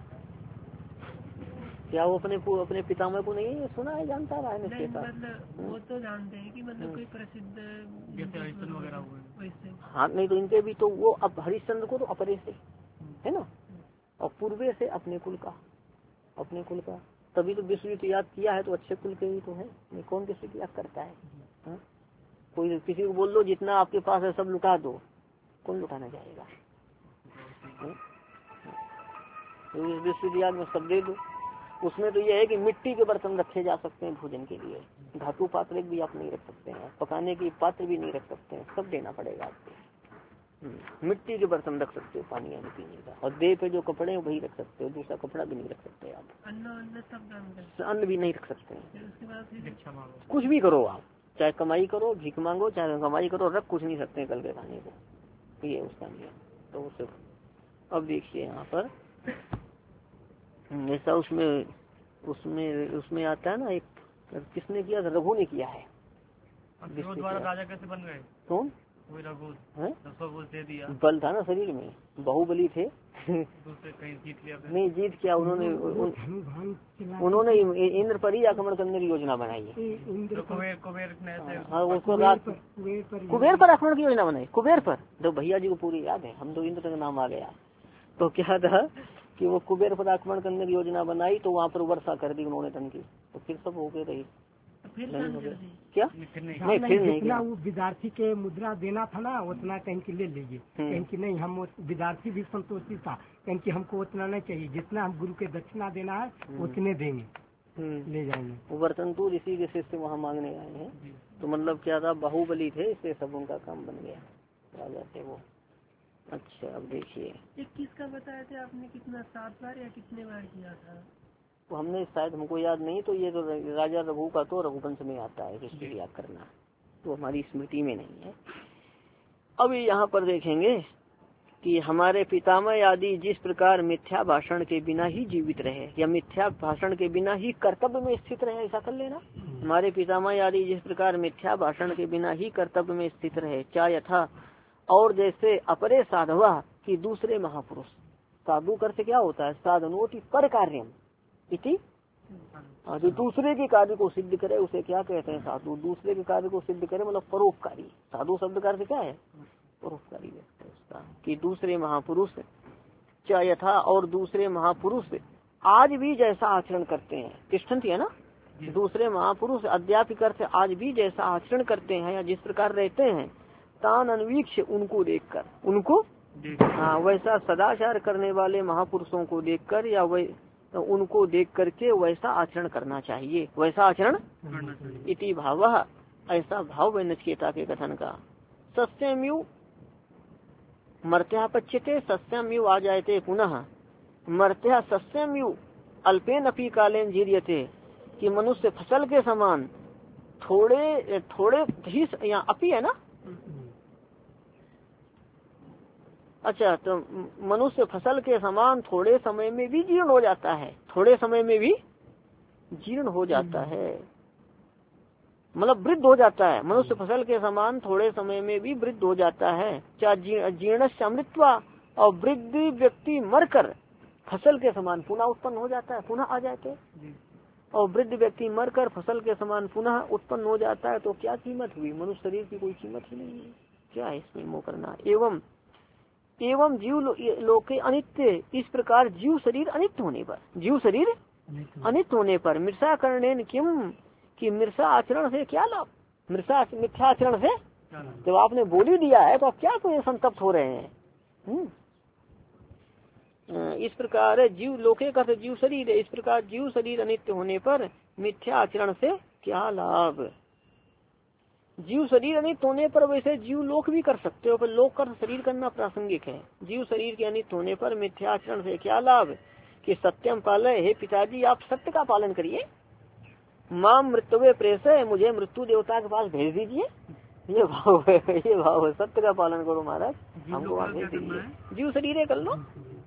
क्या वो अपने अपने पितामह को नहीं सुना है, जानता रहा है निश्चयता। वो तो जानते हैं कि मतलब कोई प्रसिद्ध वगैरह हुए, हाँ नहीं तो इनके भी तो वो अब हरिश्चंद्र को तो अपरे से है ना, और पूर्वे से अपने कुल का, अपने कुल का, तभी तो विश्व याद किया है तो अच्छे कुल के ही तो है, नहीं कौन विश्व याद करता है, हा? कोई किसी को बोल दो जितना आपके पास है सब लुटा दो, कौन लुटाना चाहेगा, विश्व याद में सब दे दो। उसमें तो यह है कि मिट्टी के बर्तन रखे जा सकते हैं भोजन के लिए, धातु पात्र भी आप नहीं रख सकते हैं, पकाने की पात्र भी नहीं रख सकते हैं, सब देना पड़ेगा आपको। मिट्टी के बर्तन रख सकते हो पानी आने पीने का, और देह पे जो कपड़े हैं वही रख सकते हो, दूसरा कपड़ा भी नहीं रख सकते आप, अन्न भी नहीं रख सकते हैं। कुछ भी करो आप, चाहे कमाई करो, भीख मांगो, चाहे कमाई करो, रख कुछ नहीं सकते कल के खाने को, ये उसका नियम। तो उसे अब देखिए यहाँ पर ऐसा उसमें उसमें उसमें आता है ना, एक किसने किया था, रघु ने किया है। द्वारा राजा कैसे बन गए, कौन, रघु दे दिया, बल था ना शरीर में, बाहुबली थे दूसरे कहीं जीत लिया, नहीं जीत किया उन्होंने, उन्होंने इंद्र पर ही आक्रमण करने की योजना बनाई है। कुबेर कुबेर ने हाँ उसको रात कुबेर पर आक्रमण की योजना बनाई, कुबेर पर, तो भैया जी को पूरी याद है, हम तो इंद्र का नाम आ गया। तो क्या था कि वो कुबेर पर आक्रमण करने की योजना बनाई, तो वहाँ पर वर्षा कर दी उन्होंने धन की, तो फिर सब हो गए रही, क्या नहीं फिर नहीं, जितना वो विद्यार्थी के मुद्रा देना था ना उतना कहीं की ले लीजिए, कहीं की नहीं, हम विद्यार्थी भी संतोषी था, कहीं की हमको उतना नहीं चाहिए, जितना हम गुरु के दक्षिणा देना है उतने देंगे, ले जाएंगे। वर्तंतु ऋषि के शिष्य वहाँ मांगने आए हैं, तो मतलब क्या था, बाहुबली थे, इसलिए सब उनका काम बन गया, राजा थे वो। अच्छा अब देखिए, इक्कीस का बताए थे आपने, कितना सात बार या कितने बार किया था? तो हमने शायद, हमको याद नहीं, तो ये तो राजा रघु का तो रघुवंश में आता है किसके याद करना, तो हमारी स्मृति में नहीं है। अभी यहाँ पर देखेंगे कि हमारे पितामह आदि जिस प्रकार मिथ्या भाषण के बिना ही जीवित रहे, या मिथ्या भाषण के बिना ही कर्तव्य में स्थित रहे, ऐसा कर लेना। हमारे पितामह आदि जिस प्रकार मिथ्या भाषण के बिना ही कर्तव्य में स्थित रहे, क्या यथा, और जैसे अपरे साधवा की दूसरे महापुरुष, साधु कर से क्या होता है, साधनोति पर कार्यम इति, जो दूसरे के कार्य को सिद्ध करे उसे क्या कहते हैं, साधु। दूसरे के कार्य को सिद्ध करे मतलब परोपकारी, साधु शब्द का अर्थ क्या है, परोपकारी व्यक्ति उसका। कि दूसरे महापुरुष क्या यथा, और दूसरे महापुरुष आज भी जैसा आचरण करते हैं, तिष्ठन्ति है ना, दूसरे महापुरुष अध्यापिक अर्थ आज भी जैसा आचरण करते हैं या जिस प्रकार रहते हैं, तान अन्वीक्ष उनको देखकर, उनको हाँ वैसा सदाचार करने वाले महापुरुषों को देखकर या वै तो उनको देख करके वैसा आचरण करना चाहिए, वैसा आचरण इति भाव, ऐसा भाव है नचिकेता के कथन का। सस्यम्यु मर्त्या पच्यते, सस्यम्यु आ जायते पुनः, मर्त्या सस्यम्यु अल्पेन अपि कालेन जीर्यते, कि मनुष्य फसल के समान थोड़े थोड़े ही, यहाँ अपि है ना, अच्छा, तो मनुष्य फसल के समान थोड़े समय में भी जीर्ण हो जाता है, थोड़े समय में भी जीर्ण हो जाता है, मतलब वृद्ध हो जाता है। मनुष्य फसल के समान थोड़े समय में भी वृद्ध हो जाता है। क्या जीर्ण से अमृतवा, और वृद्ध व्यक्ति मरकर फसल के समान पुनः उत्पन्न हो जाता है, पुनः आ जाते, और वृद्ध व्यक्ति मरकर फसल के समान पुनः उत्पन्न हो जाता है, तो क्या कीमत हुई, मनुष्य शरीर की कोई कीमत ही नहीं है। क्या है इसमें मोह करना। एवं एवं जीव लोके अनित्य, इस प्रकार जीव शरीर अनित्य होने पर, जीव शरीर अनित्य होने पर मृषा करने किम, कि मृषा आचरण से क्या लाभ, मृषा मिथ्या आचरण से जब आपने बोली दिया है तो आप क्या कोई संतप्त हो रहे हैं। हुँ? इस प्रकार जीव लोके का जीव शरीर है, इस प्रकार जीव शरीर अनित्य होने पर मिथ्या आचरण से क्या लाभ। जीव शरीर अनित्य होने पर वैसे जीव लोक भी कर सकते हो, पर लोक कर शरीर करना प्रासंगिक है। जीव शरीर के अनित्य होने पर मिथ्या आचरण से क्या लाभ, कि सत्यम पालय, हे पिताजी आप सत्य का पालन करिए, माँ मृत्युवे प्रेस, मुझे मृत्यु देवता के पास भेज दीजिए, ये भाव है, ये भाव है, सत्य का पालन करो महाराज, हमको वहाँ भेज दीजिए, जीव शरीर कर लो।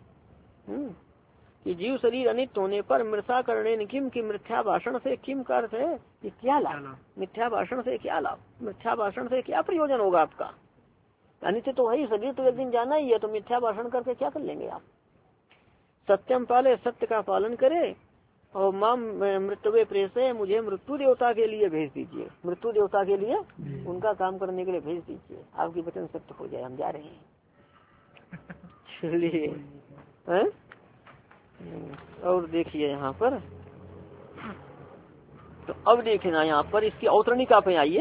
कि जीव शरीर अनित्य होने पर मृषा करने किम, की मिथ्या भाषण से किम का अर्थ है कि क्या लाभ, मिथ्या भाषण से क्या लाभ, मिथ्या भाषण से क्या प्रयोजन होगा आपका, अनित्य तो है ही, शरीर तो एक दिन जाना ही है, तो मिथ्या भाषण करके क्या कर लेंगे आप। सत्यम पाले, सत्य का पालन करे, और माम मृत्युवे प्रेसे, मुझे मृत्यु देवता के लिए भेज दीजिए, मृत्यु देवता के लिए उनका काम करने के लिए भेज दीजिए, आपकी वचन सत्य हो जाए, हम जा रहे हैं। चलिए और देखिए यहाँ पर, तो अब देखना यहाँ पर इसकी अवतरणिका पे आइए।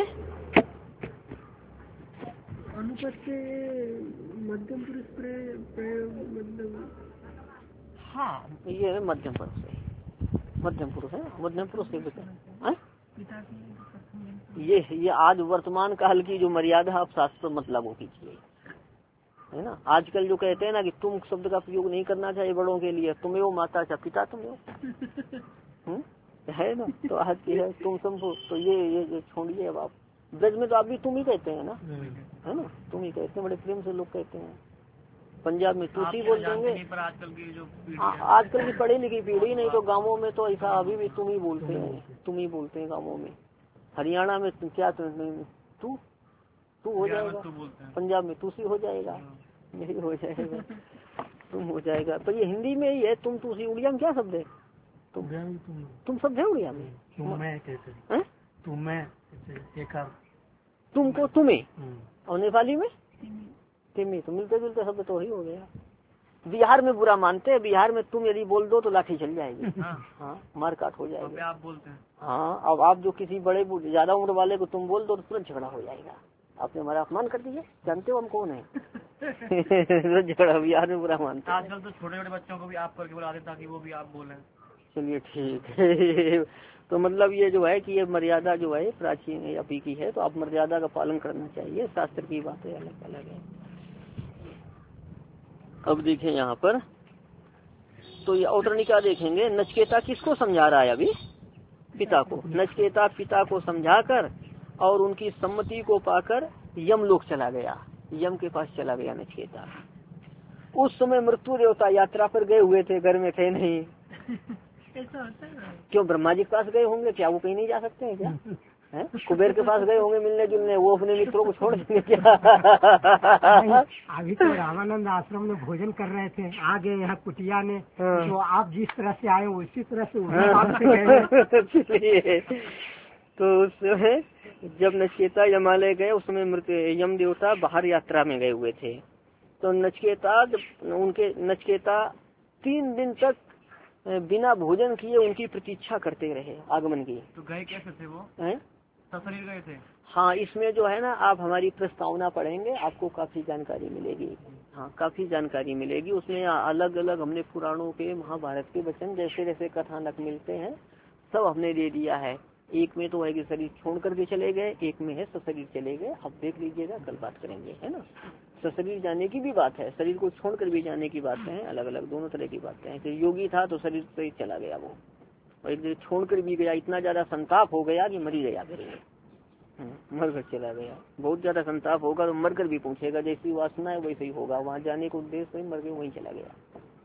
अनुपद से मध्यम पुरुष मतलब, हाँ ये है मध्यम पुरुष है, मध्यम पुरुष है, मध्यम पुरुष से है? ये ये आज वर्तमान काल की जो मर्यादा आप शास्त्र मत लागू कीजिए, है ना। आजकल जो कहते हैं ना कि तुम शब्द का प्रयोग नहीं करना चाहिए बड़ों के लिए, तुम्हें वो माता चा पिता तुम्हें है ना, तो आज की है तुम सब, तो ये ये, ये छोड़िए। अब आप ब्रज में तो आप भी तुम ही कहते हैं ना, है ना, तुम ही कहते हैं, बड़े प्रेम से लोग कहते हैं। पंजाब में तुसी बोल देंगे, आजकल की जो आजकल की पढ़ी लिखी पीढ़ी, नहीं तो गाँवों में तो ऐसा अभी भी तुम ही बोलते हैं, तुम ही बोलते हैं गाँवों में। हरियाणा में क्या तू तू हो जाएगा, पंजाब में तुसी हो जाएगा, यही हो जाएगा, तुम हो जाएगा। तो ये हिंदी में ही है, तुम तुसी। उड़िया में क्या शब्द है, तुम तुम शब्द है उड़िया में, तुमको तुम्हें, और नेपाली में तिमी, तो मिलते जुलते शब्द तो ही हो गया। बिहार में बुरा मानते हैं, बिहार में तुम यदि बोल दो तो लाठी चल जाएगी, हाँ मार काट हो जाएगी। आप बोलते हैं हाँ, अब आप जो किसी बड़े ज्यादा उम्र वाले को तुम बोल दो तो तुरंत झगड़ा हो जाएगा, आपने हमारा अपमान कर दिया, जानते हो हम कौन है। झगड़ा बिहार में बुरा मानते हैं। आजकल तो छोटे छोटे बच्चों को भी आप करके बुला देते ताकि वो भी आप बोले, चलिए ठीक है। तो मतलब ये जो है कि ये मर्यादा जो है प्राचीन अपी की है, तो आप मर्यादा का पालन करना चाहिए, शास्त्र की बातें अलग अलग है। अब देखिए यहाँ पर तो ये औतरणिका देखेंगे, नचकेता किसको समझा रहा है अभी? पिता को। नचकेता पिता को समझाकर और उनकी सम्मति को पाकर यमलोक चला गया, यम के पास चला गया नचकेता। उस समय मृत्यु देवता यात्रा पर गए हुए थे, घर में थे नहीं। ऐसा होता है? क्यों ब्रह्मा जी के पास गए होंगे क्या? वो कहीं नहीं जा सकते हैं क्या? है? कुबेर के पास गए होंगे मिलने जुलने, वो अपने मित्रों को छोड़ देंगे क्या? अभी तो रामानंद आश्रम में भोजन कर रहे थे, आ गए यहाँ कुटिया ने, तो आप जिस तरह से आए उसी तरह से उसी गए। तो उस समय जब नचकेता यमालय गए, उस समय मृत्यु यम देवता बाहर यात्रा में गए हुए थे। तो नचकेता जब उनके नचकेता तीन दिन तक बिना भोजन किए उनकी प्रतीक्षा करते रहे आगमन की। तो गए कैसे थे वो? हैं? सशरीर गए थे? हाँ, इसमें जो है ना आप हमारी प्रस्तावना पढ़ेंगे, आपको काफी जानकारी मिलेगी। हाँ, काफी जानकारी मिलेगी उसमें। अलग अलग हमने पुराणों के, महाभारत के वचन जैसे जैसे कथानक मिलते हैं सब हमने दे दिया है। एक में तो है कि शरीर छोड़ करके चले गए, एक में है सशरीर चले गए। आप देख लीजिएगा, कल बात करेंगे, है ना। सशरीर जाने की भी बात है, शरीर को छोड़कर भी जाने की बातें हैं, अलग अलग दोनों तरह की बातें हैं। कि योगी था तो शरीर से चला गया वो, और एक छोड़कर भी गया, इतना ज्यादा संताप हो गया कि मर ही गया, फिर मर कर चला गया। बहुत ज्यादा संताप होगा तो मर कर भी पूछेगा, जैसी वासना है वैसे ही होगा, वहाँ जाने को उद्देश्य वही मर के वहीं चला गया।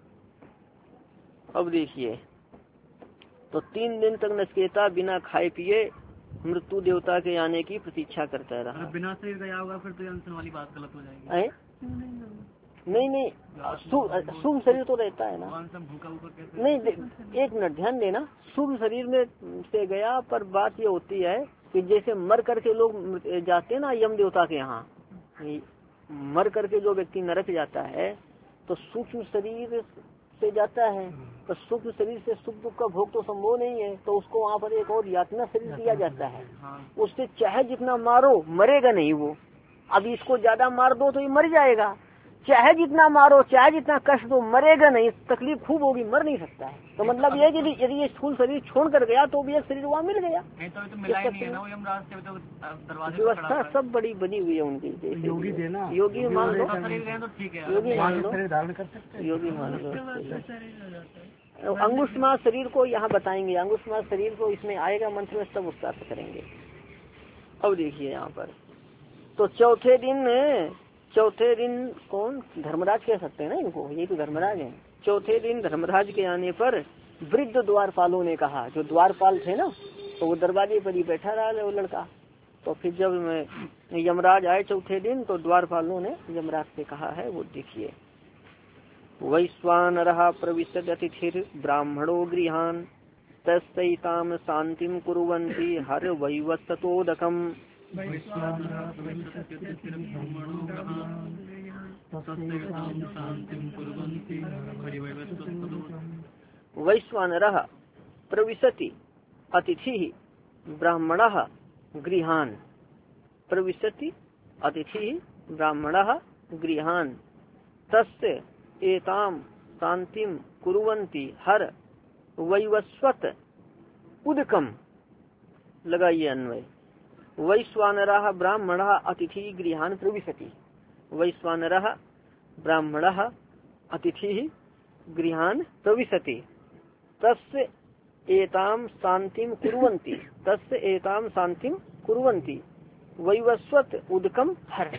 अब देखिए, तो तीन दिन तक नचकेता बिना खाए पिए मृत्यु देवता के आने की प्रतीक्षा करता रहा। बिना शरीर गया होगा फिर तो अनशन वाली बात गलत हो जाएगी। है? नहीं नहीं, शुभ शरीर तो रहता है ना। भूखा भूखा कैसे? नहीं, एक मिनट ध्यान देना, शुभ शरीर में से गया, पर बात ये होती है कि जैसे मर करके लोग जाते हैं ना यम देवता के यहाँ, मर करके जो व्यक्ति नरक जाता है तो सूक्ष्म शरीर से जाता है, तो सूक्ष्म शरीर से सुख दुख का भोग तो संभव नहीं है, तो उसको वहाँ पर एक और यातना शरीर दिया जाता है। उससे चाहे जितना मारो मरेगा नहीं वो। अब इसको ज्यादा मार दो तो ये मर जाएगा, चाहे जितना मारो चाहे जितना कष्ट दो मरेगा नहीं, तकलीफ खूब होगी, मर नहीं सकता है। तो मतलब ये यदि यदि ये स्थूल शरीर छोड़ कर गया तो भी एक शरीर वहाँ मिल गया। व्यवस्था सब बड़ी बनी हुई है उनकी। योगी देना, योगी मान लो, योगी मान लो, योगी मान लो। अंगुष्ठमा शरीर को यहाँ बताएंगे, अंगुष्ठमा शरीर को इसमें आएगा मंत्र में, सब उसका अर्थ करेंगे। अब देखिए यहाँ पर, तो चौथे दिन चौथे दिन कौन? धर्मराज कह सकते हैं ना इनको, ये तो धर्मराज हैं। चौथे दिन धर्मराज के आने पर वृद्ध द्वारपालों ने कहा, जो द्वारपाल थे ना, तो वो दरवाजे पर ही बैठा रहा वो लड़का। तो फिर जब यमराज आए चौथे दिन, तो द्वारपालों ने यमराज से कहा है, वो देखिए, वैश्वानरः प्रविशत् अतिथिर् ब्राह्मणो गृहान् तस्यैतां शान्तिं कुर्वन्ति हर वैवस्वतोदकम्। वैश्वानरः प्रविशति अतिथिः ब्राह्मणः गृहान्, प्रविशति अतिथिः ब्राह्मणः गृहान् तस्य एतां शान्तिं कुर्वन्ति हर वैवस्वत उदकम्। लगाइए अन्वय। वैश्वानरः ब्राह्मणः अतिथि गृहान् प्रविशति, वैश्वानरः ब्राह्मणः अतिथिः गृहान् प्रविशति तस्य एतां शान्तिं कुर्वन्ति, तस्य एतां शान्तिं कुर्वन्ति वैवस्वत उदकम् हर।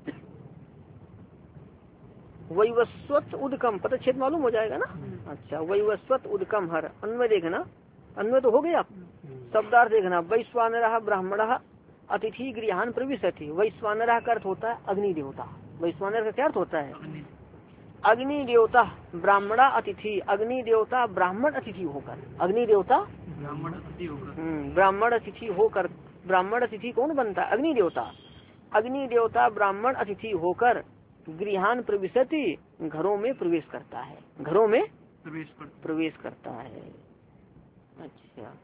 वैवस्वत उदकम पदच्छेद मालूम हो जाएगा ना। अच्छा, वैवस्वत उदकम हर, अन्वय देखना, अन्वय तो हो गया, शब्दार्थ देखना। वैश्वानरः ब्राह्मणः अतिथि गृहान् प्रविशति। वैश्वानरः का अर्थ होता है अग्नि देवता। वैश्वानर का क्या अर्थ होता है? अग्नि देवता। ब्राह्मणा अतिथि, अग्नि देवता ब्राह्मण अतिथि होकर, अग्नि देवता ब्राह्मण अतिथि होकर, ब्राह्मण अतिथि होकर। ब्राह्मण अतिथि कौन बनता है? अग्नि देवता। अग्नि देवता ब्राह्मण अतिथि होकर गृहान प्रविशति, घरों में प्रवेश करता है, घरों में प्रवेश प्रवेश करता है। अच्छा,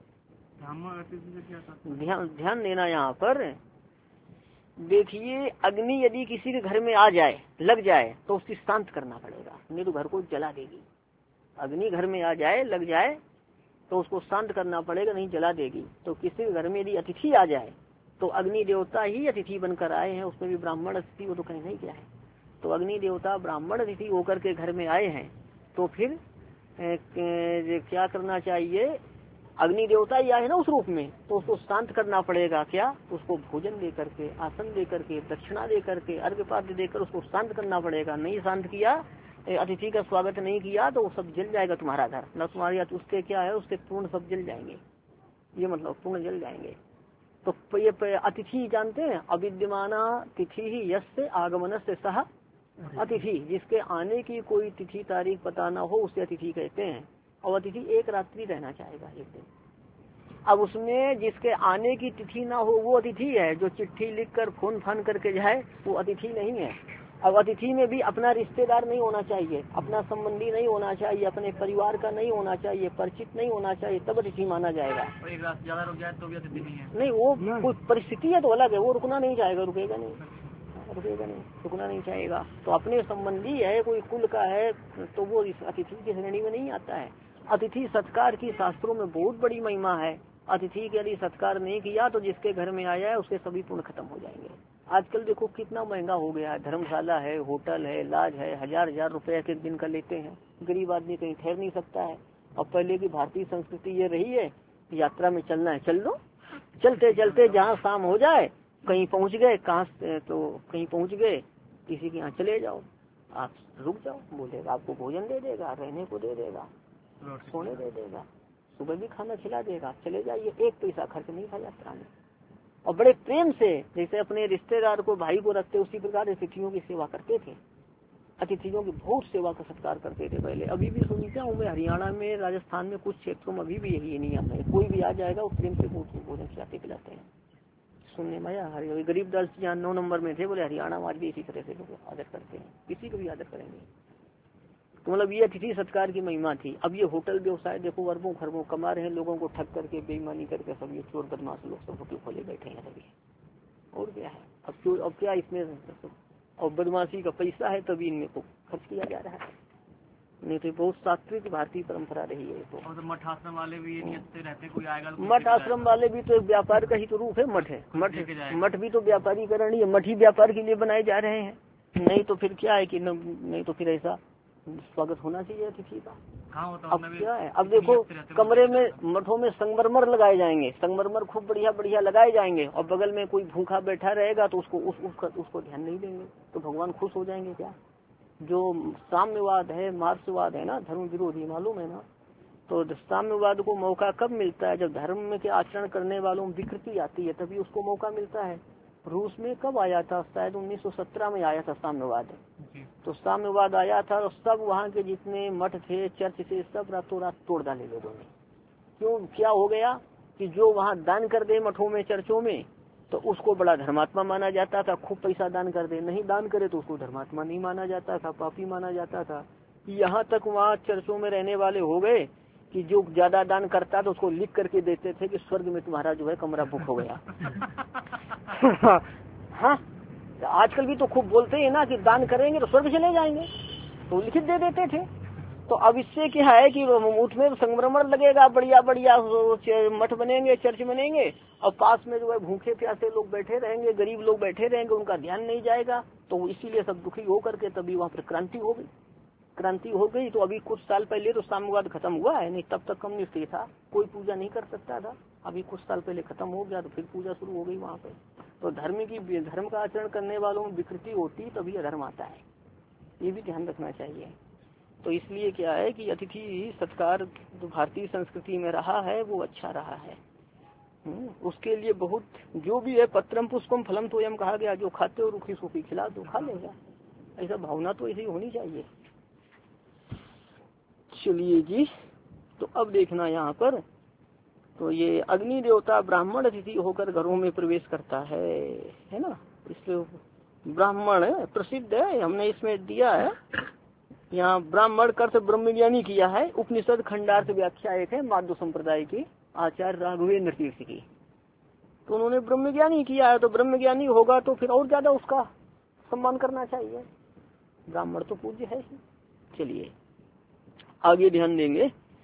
ध्यान ध्यान देना यहाँ पर। देखिए, अग्नि यदि किसी के घर में आ जाए, लग जाए, तो उसकी शांत करना पड़ेगा, नहीं तो घर को जला देगी। अग्नि घर में आ जाए, लग जाए, तो उसको शांत करना पड़ेगा, नहीं जला देगी। तो किसी घर में यदि अतिथि आ जाए तो अग्नि देवता ही अतिथि बनकर आए हैं, उसमें भी ब्राह्मण अतिथि, वो तो कहीं नहीं क्या है। तो अग्नि देवता ब्राह्मण अतिथि होकर के घर में आए हैं तो फिर ए, ए, क्या करना चाहिए, अग्नि देवता ही आए ना उस रूप में, तो उसको शांत करना पड़ेगा। क्या, उसको भोजन दे करके, आसन दे करके, दक्षिणा दे करके, अर्घ्य पात्र देकर उसको शांत करना पड़ेगा। नहीं शांत किया, अतिथि का स्वागत नहीं किया तो वो सब जल जाएगा तुम्हारा घर, न तुम्हारे उसके क्या है, उसके पूर्ण सब जल जाएंगे, ये मतलब पूर्ण जल जाएंगे। तो ये अतिथि जानते हैं, अविद्यमाना तिथि ही यस्य आगमन से सह अतिथि, जिसके आने की कोई तिथि तारीख पता ना हो उसे अतिथि कहते हैं। और अतिथि एक रात्रि रहना चाहेगा, एक दिन। अब उसमें जिसके आने की तिथि ना हो वो अतिथि है, जो चिट्ठी लिखकर फोन फान करके जाए वो अतिथि नहीं है। अब अतिथि में भी अपना रिश्तेदार नहीं होना चाहिए, अपना संबंधी नहीं होना चाहिए, अपने परिवार का नहीं होना चाहिए, परिचित नहीं होना चाहिए, तब अतिथि माना जाएगा। एक रात ज्यादा रुक जाए तो भी अतिथि नहीं है। नहीं, वो कोई परिस्थिति है तो अलग है, वो रुकना नहीं चाहेगा, रुकेगा नहीं, रुकेगा नहीं, रुकना नहीं चाहेगा। तो अपने संबंधी है, कोई कुल का है, तो वो इस अतिथि की श्रेणी में नहीं आता है। अतिथि सत्कार की शास्त्रों में बहुत बड़ी महिमा है। अतिथि के यदि सत्कार नहीं किया तो जिसके घर में आया है उसके सभी पुण्य खत्म हो जाएंगे। आजकल देखो कितना महंगा हो गया है, धर्मशाला है, होटल है, लाज है, हजार हजार रुपए एक एक दिन का लेते हैं। गरीब आदमी कहीं ठहर नहीं सकता है। और पहले की भारतीय संस्कृति ये रही है, यात्रा में चलना है चल लो, चलते चलते जहाँ शाम हो जाए, कहीं पहुँच गए, कहाँ तो कहीं पहुँच गए, किसी के यहाँ चले जाओ, आप रुक जाओ, बोलेगा आपको भोजन दे देगा, रहने को दे देगा, सोने दे देगा, सुबह भी खाना खिला देगा, चले जाइए, एक पैसा खर्च नहीं था यात्रा में। और बड़े प्रेम से जैसे अपने रिश्तेदार को, भाई को रखते उसी प्रकार अतिथियों की सेवा करते थे। अतिथियों की बहुत सेवा का सत्कार करते थे पहले। अभी भी सुनता हूँ मैं, हरियाणा में, राजस्थान में कुछ क्षेत्रों में अभी भी यही नियम है। कोई भी आ जाएगा वो प्रेम से भोजन खिलाते पिलाते हैं। सुनने में आया, गरीब दास यहाँ नौ नंबर में थे, बोले हरियाणा में आज भी इसी तरह से लोग आदर करते हैं, किसी को भी आदर करेंगे। तो मतलब ये अतिथि सत्कार की महिमा थी। अब ये होटल व्यवसाय देखो, अरबों खरबों कमा रहे हैं, लोगों को ठग करके, बेईमानी करके सब ये चोर बदमाश लोग सब होटल खोले बैठे हैं सभी। और क्या है, अब चोर, अब क्या इसमें, और बदमाशी का पैसा है तभी इनमें को खर्च किया जा रहा है। नहीं तो बहुत सात्विक भारतीय परंपरा रही है। तो मठ आश्रम वाले भी ये नियत से रहते, कोई आएगा, मठ आश्रम वाले भी तो एक व्यापार का ही तो रूप है। मठ है, मठ मठ भी तो व्यापारीकरण ही है, मठ ही व्यापार के लिए बनाए जा रहे हैं। नहीं तो फिर क्या है कि न, नहीं तो फिर ऐसा स्वागत होना चाहिए अतिथि का। अब क्या है, अब देखो कमरे में, मठों में संगमरमर लगाए जाएंगे, संगमरमर खूब बढ़िया बढ़िया लगाए जाएंगे, और बगल में कोई भूखा बैठा रहेगा तो उसको उस, उसका उसको ध्यान नहीं देंगे, तो भगवान खुश हो जाएंगे क्या। जो साम्यवाद है, मार्क्सवाद है ना, धर्म विरोधी, मालूम है ना। तो साम्यवाद को मौका कब मिलता है, जब धर्म में के आचरण करने वालों में विकृति आती है, तभी उसको मौका मिलता है। रूस में कब आया था, शायद उन्नीस सौ सत्रह में आया था साम्यवाद। तो साम्यवाद आया था और सब वहाँ के जितने मठ थे, चर्च थे, सब रातों रात तोड़ डाले लोगों ने। क्यों, क्या हो गया कि जो वहाँ दान कर दे मठों में, चर्चों में, तो उसको बड़ा धर्मात्मा माना जाता था। खूब पैसा दान कर दे, नहीं दान करे तो उसको धर्मात्मा नहीं माना जाता था, पापी माना जाता था। यहाँ तक वहाँ चर्चों में रहने वाले हो गए कि जो ज्यादा दान करता था उसको लिख करके देते थे कि स्वर्ग में तुम्हारा जो है कमरा बुक हो गया। हाँ, आजकल भी तो खूब बोलते हैं ना कि दान करेंगे तो स्वर्ग चले जाएंगे, तो लिखित दे देते थे। तो अब इससे क्या है कि उसमें संगमरमर लगेगा, बढ़िया बढ़िया मठ बनेंगे, चर्च बनेंगे, और पास में जो है भूखे प्यासे लोग बैठे रहेंगे, गरीब लोग बैठे रहेंगे, उनका ध्यान नहीं जाएगा। तो इसीलिए सब दुखी हो करके तभी वहाँ पर क्रांति हो गई, क्रांति हो गई। तो अभी कुछ साल पहले तो साम्यवाद खत्म हुआ है, नहीं तब तक कम्युनिस्ट ही था, कोई पूजा नहीं कर सकता था। अभी कुछ साल पहले खत्म हो गया तो फिर पूजा शुरू हो गई वहाँ पे। तो धर्म की, धर्म का आचरण करने वालों में विकृति होती तभी अधर्म आता है, ये भी ध्यान रखना चाहिए। तो इसलिए क्या है कि अतिथि सत्कार जो भारतीय संस्कृति में रहा है वो अच्छा रहा है। उसके लिए बहुत जो भी है, पत्रम पुष्पम फलम तो यम कहा गया, जो खाते हो रूखी सूखी खिला दो, खा लेगा। ऐसा भावना तो ऐसी होनी चाहिए। चलिए जी, तो अब देखना यहाँ पर, तो ये अग्नि देवता ब्राह्मण अतिथि होकर घरों में प्रवेश करता है, है ना। इसलिए ब्राह्मण प्रसिद्ध है, हमने इसमें दिया है यहाँ ब्राह्मण कर्त ब्रह्मज्ञानी किया है। उपनिषद खंडार्थ व्याख्या एक है माध्व संप्रदाय की, आचार्य राघवेंद्र तीर्थ की, तो उन्होंने ब्रह्मज्ञानी किया है। तो ब्रह्मज्ञानी होगा तो फिर और ज्यादा उसका सम्मान करना चाहिए, ब्राह्मण तो पूज्य है ही। चलिए आगे ध्यान देंगे।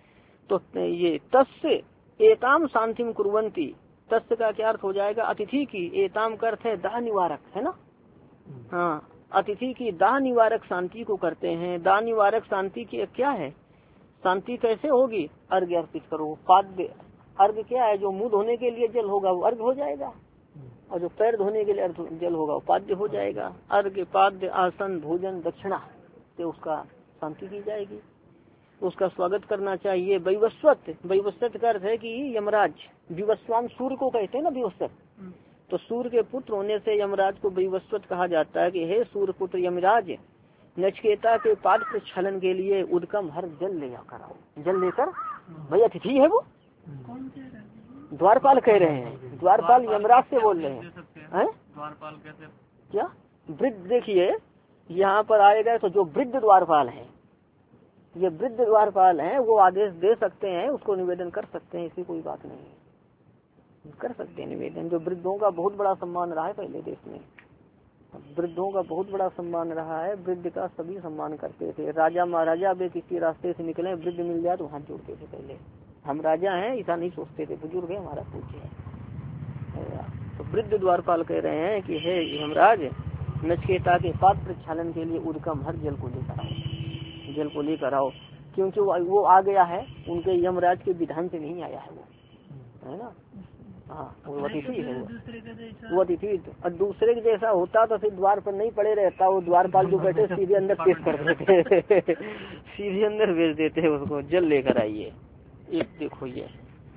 तो ये तस्य एताम शांतिम कुर्वन्ति, तस्य का क्या अर्थ हो जाएगा, अतिथि की, एताम का अर्थ है दाह निवारक, है ना। हाँ, अतिथि की दाह निवारक शांति को करते हैं। दाह निवारक शांति की क्या है, शांति कैसे होगी, अर्घ्य अर्पित करो। पाद्य, अर्घ्य क्या है, जो मुंह धोने के लिए जल होगा वो अर्घ्य हो जाएगा, और जो पैर धोने के लिए जल होगा वो पाद्य हो जाएगा। अर्घ्य, पाद्य, आसन, भोजन, दक्षिणा से उसका शांति की जाएगी, उसका स्वागत करना चाहिए। वैवस्वत, वैवस्वत का अर्थ है कि यमराज, विवस्वान सूर्य को कहते हैं ना विवस्वत, तो सूर्य के पुत्र होने से यमराज को वैवस्वत कहा जाता है कि हे सूर्य पुत्र यमराज, नचिकेता के पाद प्रक्षालन के लिए उदकम हर जल ले जाकर आओ। जल लेकर, भाई अतिथि है वो, द्वारपाल कह रहे हैं, द्वारपाल यमराज से बोल रहे हैं, हैं? द्वारपाल कैसे, क्या वृद्ध, देखिए यहाँ पर आएगा तो जो वृद्ध द्वारपाल है, ये वृद्ध द्वारपाल हैं, वो आदेश दे सकते हैं, उसको निवेदन कर सकते हैं, इसकी कोई बात नहीं है, कर सकते हैं निवेदन। जो वृद्धों का बहुत बड़ा सम्मान रहा है पहले देश में, वृद्धों का बहुत बड़ा सम्मान रहा है, वृद्ध का सभी सम्मान करते थे। राजा महाराजा वे किसी रास्ते से निकले, वृद्ध मिल जाए तो हाथ जोड़ते थे। पहले हम राजा हैं ऐसा नहीं सोचते थे, बुजुर्ग है हमारा पूज्य है। तो वृद्ध द्वारपाल कह रहे हैं कि हे यमराज, नचिकेता के पाद प्रक्षालन के लिए उदकम हर जल को लेकर आओ, जल को लेकर आओ, क्योंकि वो आ गया है, उनके यमराज के विधान से नहीं आया है वो, है ना। हाँ, वो अतिथि है, वो अतिथि। और दूसरे के जैसा होता तो फिर द्वार पर नहीं पड़े रहता, वो द्वारपाल जो बैठे सीधे अंदर पेश कर देते सीधे अंदर भेज देते उसको, जल लेकर आइए। एक देखो ये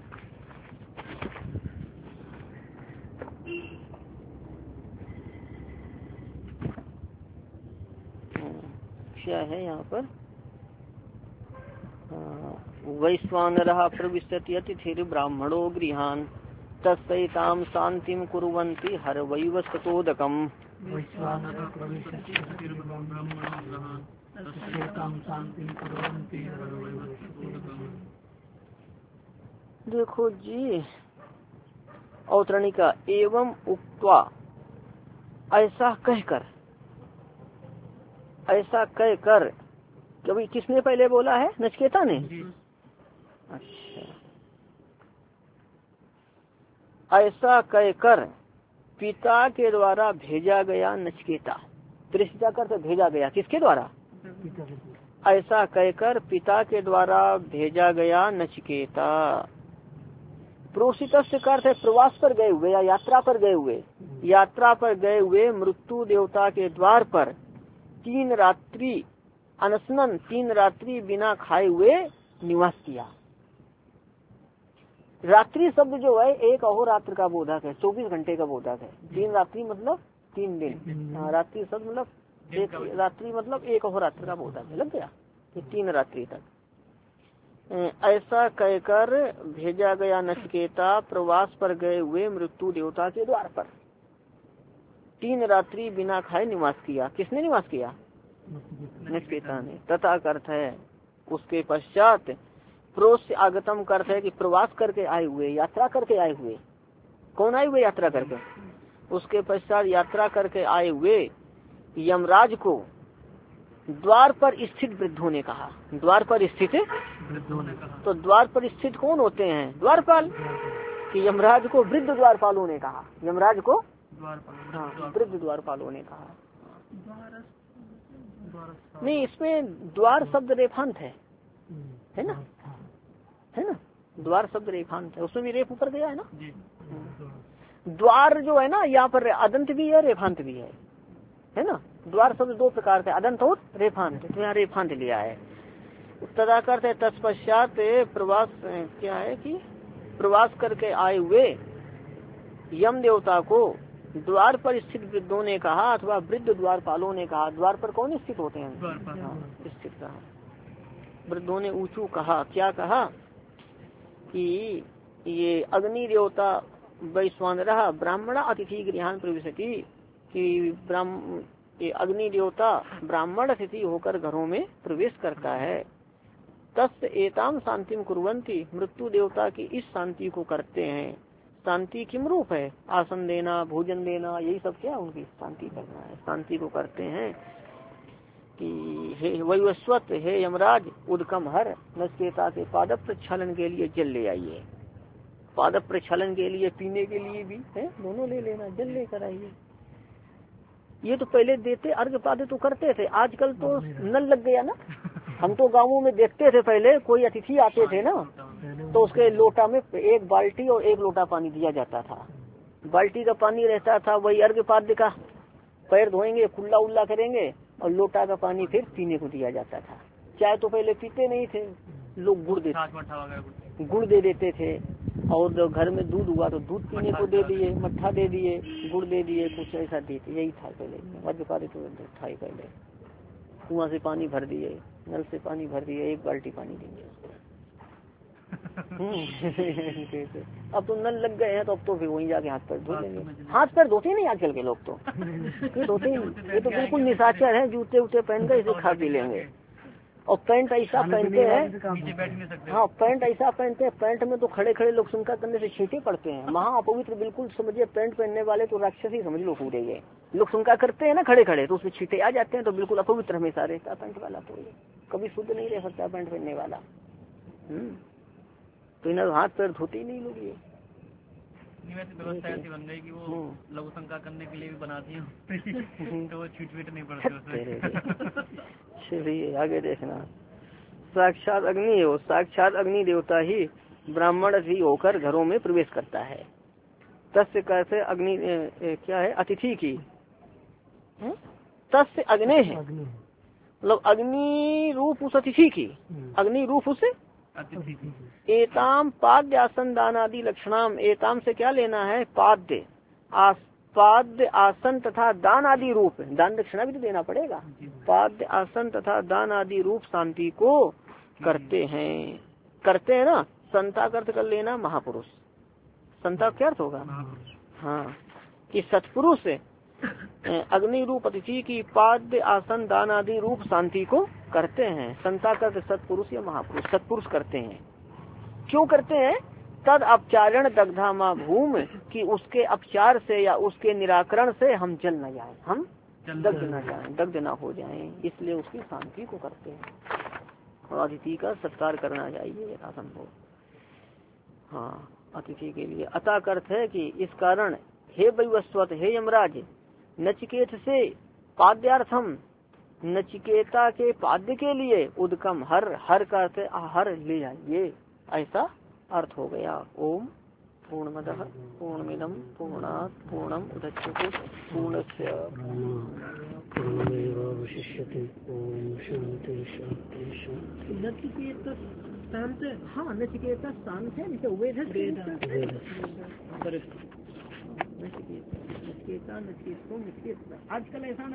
क्या है यहाँ पर, वैश्वानरः प्रविशति अतिथिर् ब्राह्मणो गृहान् तस्सैतां शान्तिं कुर्वन्ति हर वैवस्वतोदकम्। देखो जी, अवतरणिका, एवं उक्त्वा, ऐसा कहकर, ऐसा कहकर, कभी किसने पहले बोला है, नचिकेता ने। अच्छा, ऐसा कहकर पिता के द्वारा भेजा गया नचिकेता, त्रिष्ठा कर तो भेजा गया, किसके द्वारा, ऐसा कहकर पिता के द्वारा भेजा गया नचिकेता। प्रोषित का अर्थ है प्रवास पर गए हुए या यात्रा पर गए हुए, यात्रा पर गए हुए मृत्यु देवता के द्वार पर तीन रात्रि अनशनन, तीन रात्रि बिना खाए हुए निवास किया। रात्रि शब्द जो है एक अहोरात्र का बोधक है, चौबीस घंटे का बोधक है। तीन रात्रि मतलब तीन दिन, रात्रि शब्द मतलब एक रात्रि मतलब एक अहोरात्र का बोधक है, लग गया कि तीन रात्रि तक। ऐसा कहकर भेजा गया नचिकेता प्रवास पर गए हुए मृत्यु देवता के द्वार पर तीन रात्रि बिना खाए निवास किया। किसने निवास किया, नचिकेता ने। तथा अर्थ है उसके पश्चात, प्रोस आगतम अर्थ है कि प्रवास करके आए हुए, यात्रा करके आए हुए। कौन आए हुए, यात्रा करके। उसके पश्चात यात्रा करके आए हुए यमराज को द्वार पर स्थित वृद्धों ने कहा। द्वार पर स्थित वृद्धों ने कहा, तो द्वार पर स्थित कौन होते हैं, द्वारपाल। कि यमराज को वृद्ध द्वारपालों ने कहा, यमराज को हाँ वृद्ध द्वारपालों ने कहा। नहीं, इसमें द्वार शब्द रेफांत है, है ना, है ना, द्वार शब्द रेफांत है, उसमें भी रेफ ऊपर गया है ना। द्वार जो है ना, यहाँ पर अदंत भी है, रेफांत भी है, है ना। द्वार शब्द दो प्रकार से, अदंत और रेफांत, तो यहाँ रेफांत लिया है। तदा करते तत्पश्चात प्रवास, क्या है कि प्रवास करके आए हुए यम देवता को द्वार पर स्थित वृद्धों ने कहा, अथवा वृद्ध द्वारपालों ने कहा। द्वार पर कौन स्थित होते हैं, स्थित कहा। वृद्धों ने ऊंचू कहा, क्या कहा कि ये अग्नि देवता वैश्वानरः ब्राह्मण अतिथि गृहान प्रविशति, कि ब्राह्मण अग्नि देवता ब्राह्मण अतिथि होकर घरों में प्रवेश करता है। तस् एताम शांतिम कुर्वन्ति, मृत्यु देवता की इस शांति को करते हैं। शांति किम रूप है, आसन देना, भोजन देना, यही सब क्या उनकी शांति करना है, शांति को करते हैं। कि हे वैवस्वत, हे यमराज, उदकम हर, नचिकेता के पाद प्रक्षालन के लिए जल ले आइए। पाद प्रक्षालन के लिए, पीने के लिए भी है, दोनों ले लेना, जल लेकर आइए। ये तो पहले देते, अर्घ्य पाद तो करते थे, आजकल तो नल लग गया ना। हम तो गाँवों में देखते थे पहले, कोई अतिथि आते थे ना तो उसके लोटा में एक बाल्टी और एक लोटा पानी दिया जाता था। बाल्टी का पानी रहता था वही अर्घ्य पाद का, पैर धोएंगे, कुल्ला उल्ला करेंगे, और लोटा का पानी फिर पीने को दिया जाता था। चाय तो पहले पीते नहीं थे लोग, गुड़ देते, गुड़ दे देते थे, और घर में दूध हुआ तो दूध पीने को दे दिए, मट्ठा दे दिए, गुड़ दे दिए, कुछ ऐसा देते, यही था पहले। अर्घ्य पाद तो था ही पहले। कुआं से पानी भर दिए, नल से पानी भर दिए, एक बाल्टी पानी देंगे उसको। अब तो नल लग गए हैं तो अब तो फिर वहीं जाके हाथ पैर धो लेंगे। हाथ पैर धोते नहीं आजकल के लोग, तो धोते ही, ये तो बिल्कुल निशाचर है। जूते उते पहन कर इसे खा पी लेंगे, और पैंट ऐसा पहनते हैं, हाँ पैंट ऐसा पहनते हैं, पैंट में तो खड़े खड़े लोग सुनकर करने से छींटे पड़ते हैं। महा अपवित्र बिल्कुल समझिए, पैंट पहनने वाले तो राक्षस ही समझ लो पूरे। ये लोग सुनकर करते हैं ना खड़े खड़े, तो उसमें छींटे आ जाते हैं, तो बिल्कुल अपवित्र हमेशा रहता पैंट वाला। तो ये कभी शुद्ध नहीं रह सकता पैंट पहनने वाला। हम्म तो इन्हें हाथ पैर धोते ही नहीं लोग। ये व्यवस्था ऐसी बन गई कि वो लघु शंका करने के लिए भी बनाती है, तो वो छीट छीट नहीं पड़ती। चलिए आगे देखना। साक्षात अग्नि है, साक्षात अग्नि देवता ही ब्राह्मण भी होकर घरों में प्रवेश करता है। तस्य कैसे अग्नि ए, ए, क्या है, अतिथि की, तस्य अग्नि है, मतलब अग्नि रूप उस अतिथि की, अग्नि रूप उस एताम पाद्य आसन दान आदि लक्षणाम। एताम से क्या लेना है, पाद्य आस, पाद्य आसन तथा दान आदि रूप, दान दक्षिणा भी तो देना पड़ेगा। पाद्य आसन तथा दान आदि रूप शांति को करते हैं, करते हैं ना। संता का अर्थ कर लेना महापुरुष। संता क्या अर्थ होगा, हाँ, कि सत्पुरुष अग्नि रूप अतिथि की पाद्य आसन दान आदि रूप शांति को करते हैं। संता का सत्पुरुष या महापुरुष, सत्पुरुष करते हैं। क्यों करते हैं, तद अपचारण दग्धा माँ भूम, कि उसके अपचार से या उसके निराकरण से हम जल न जाएं, हम दग्ध न जाएं, दग्ध न हो जाएं, इसलिए उसकी शांति को करते हैं। और अतिथि का सत्कार करना चाहिए यथासंभव। हाँ, अतिथि के लिए अतः अर्थ है कि इस कारण हे वैवस्वत, हे यमराज, नचिकेत से पाद्यार्थम, नचिकेता के पाद्य के लिए उदकम हर, हर का अर्थ हर ले आइए, ऐसा अर्थ हो गया। ओम पूर्णमदः पूर्णमिदं पूर्णात् पूर्णम् उदच्यते पूर्णस्य पूर्णमेवावशिष्यते। ओम शांति शांति शांति। नचिकेत शांत, हाँ नचिकेत शांत है, जैसे वेद है, नचिकेता नचिकेता नचिकेत आजकल ऐसा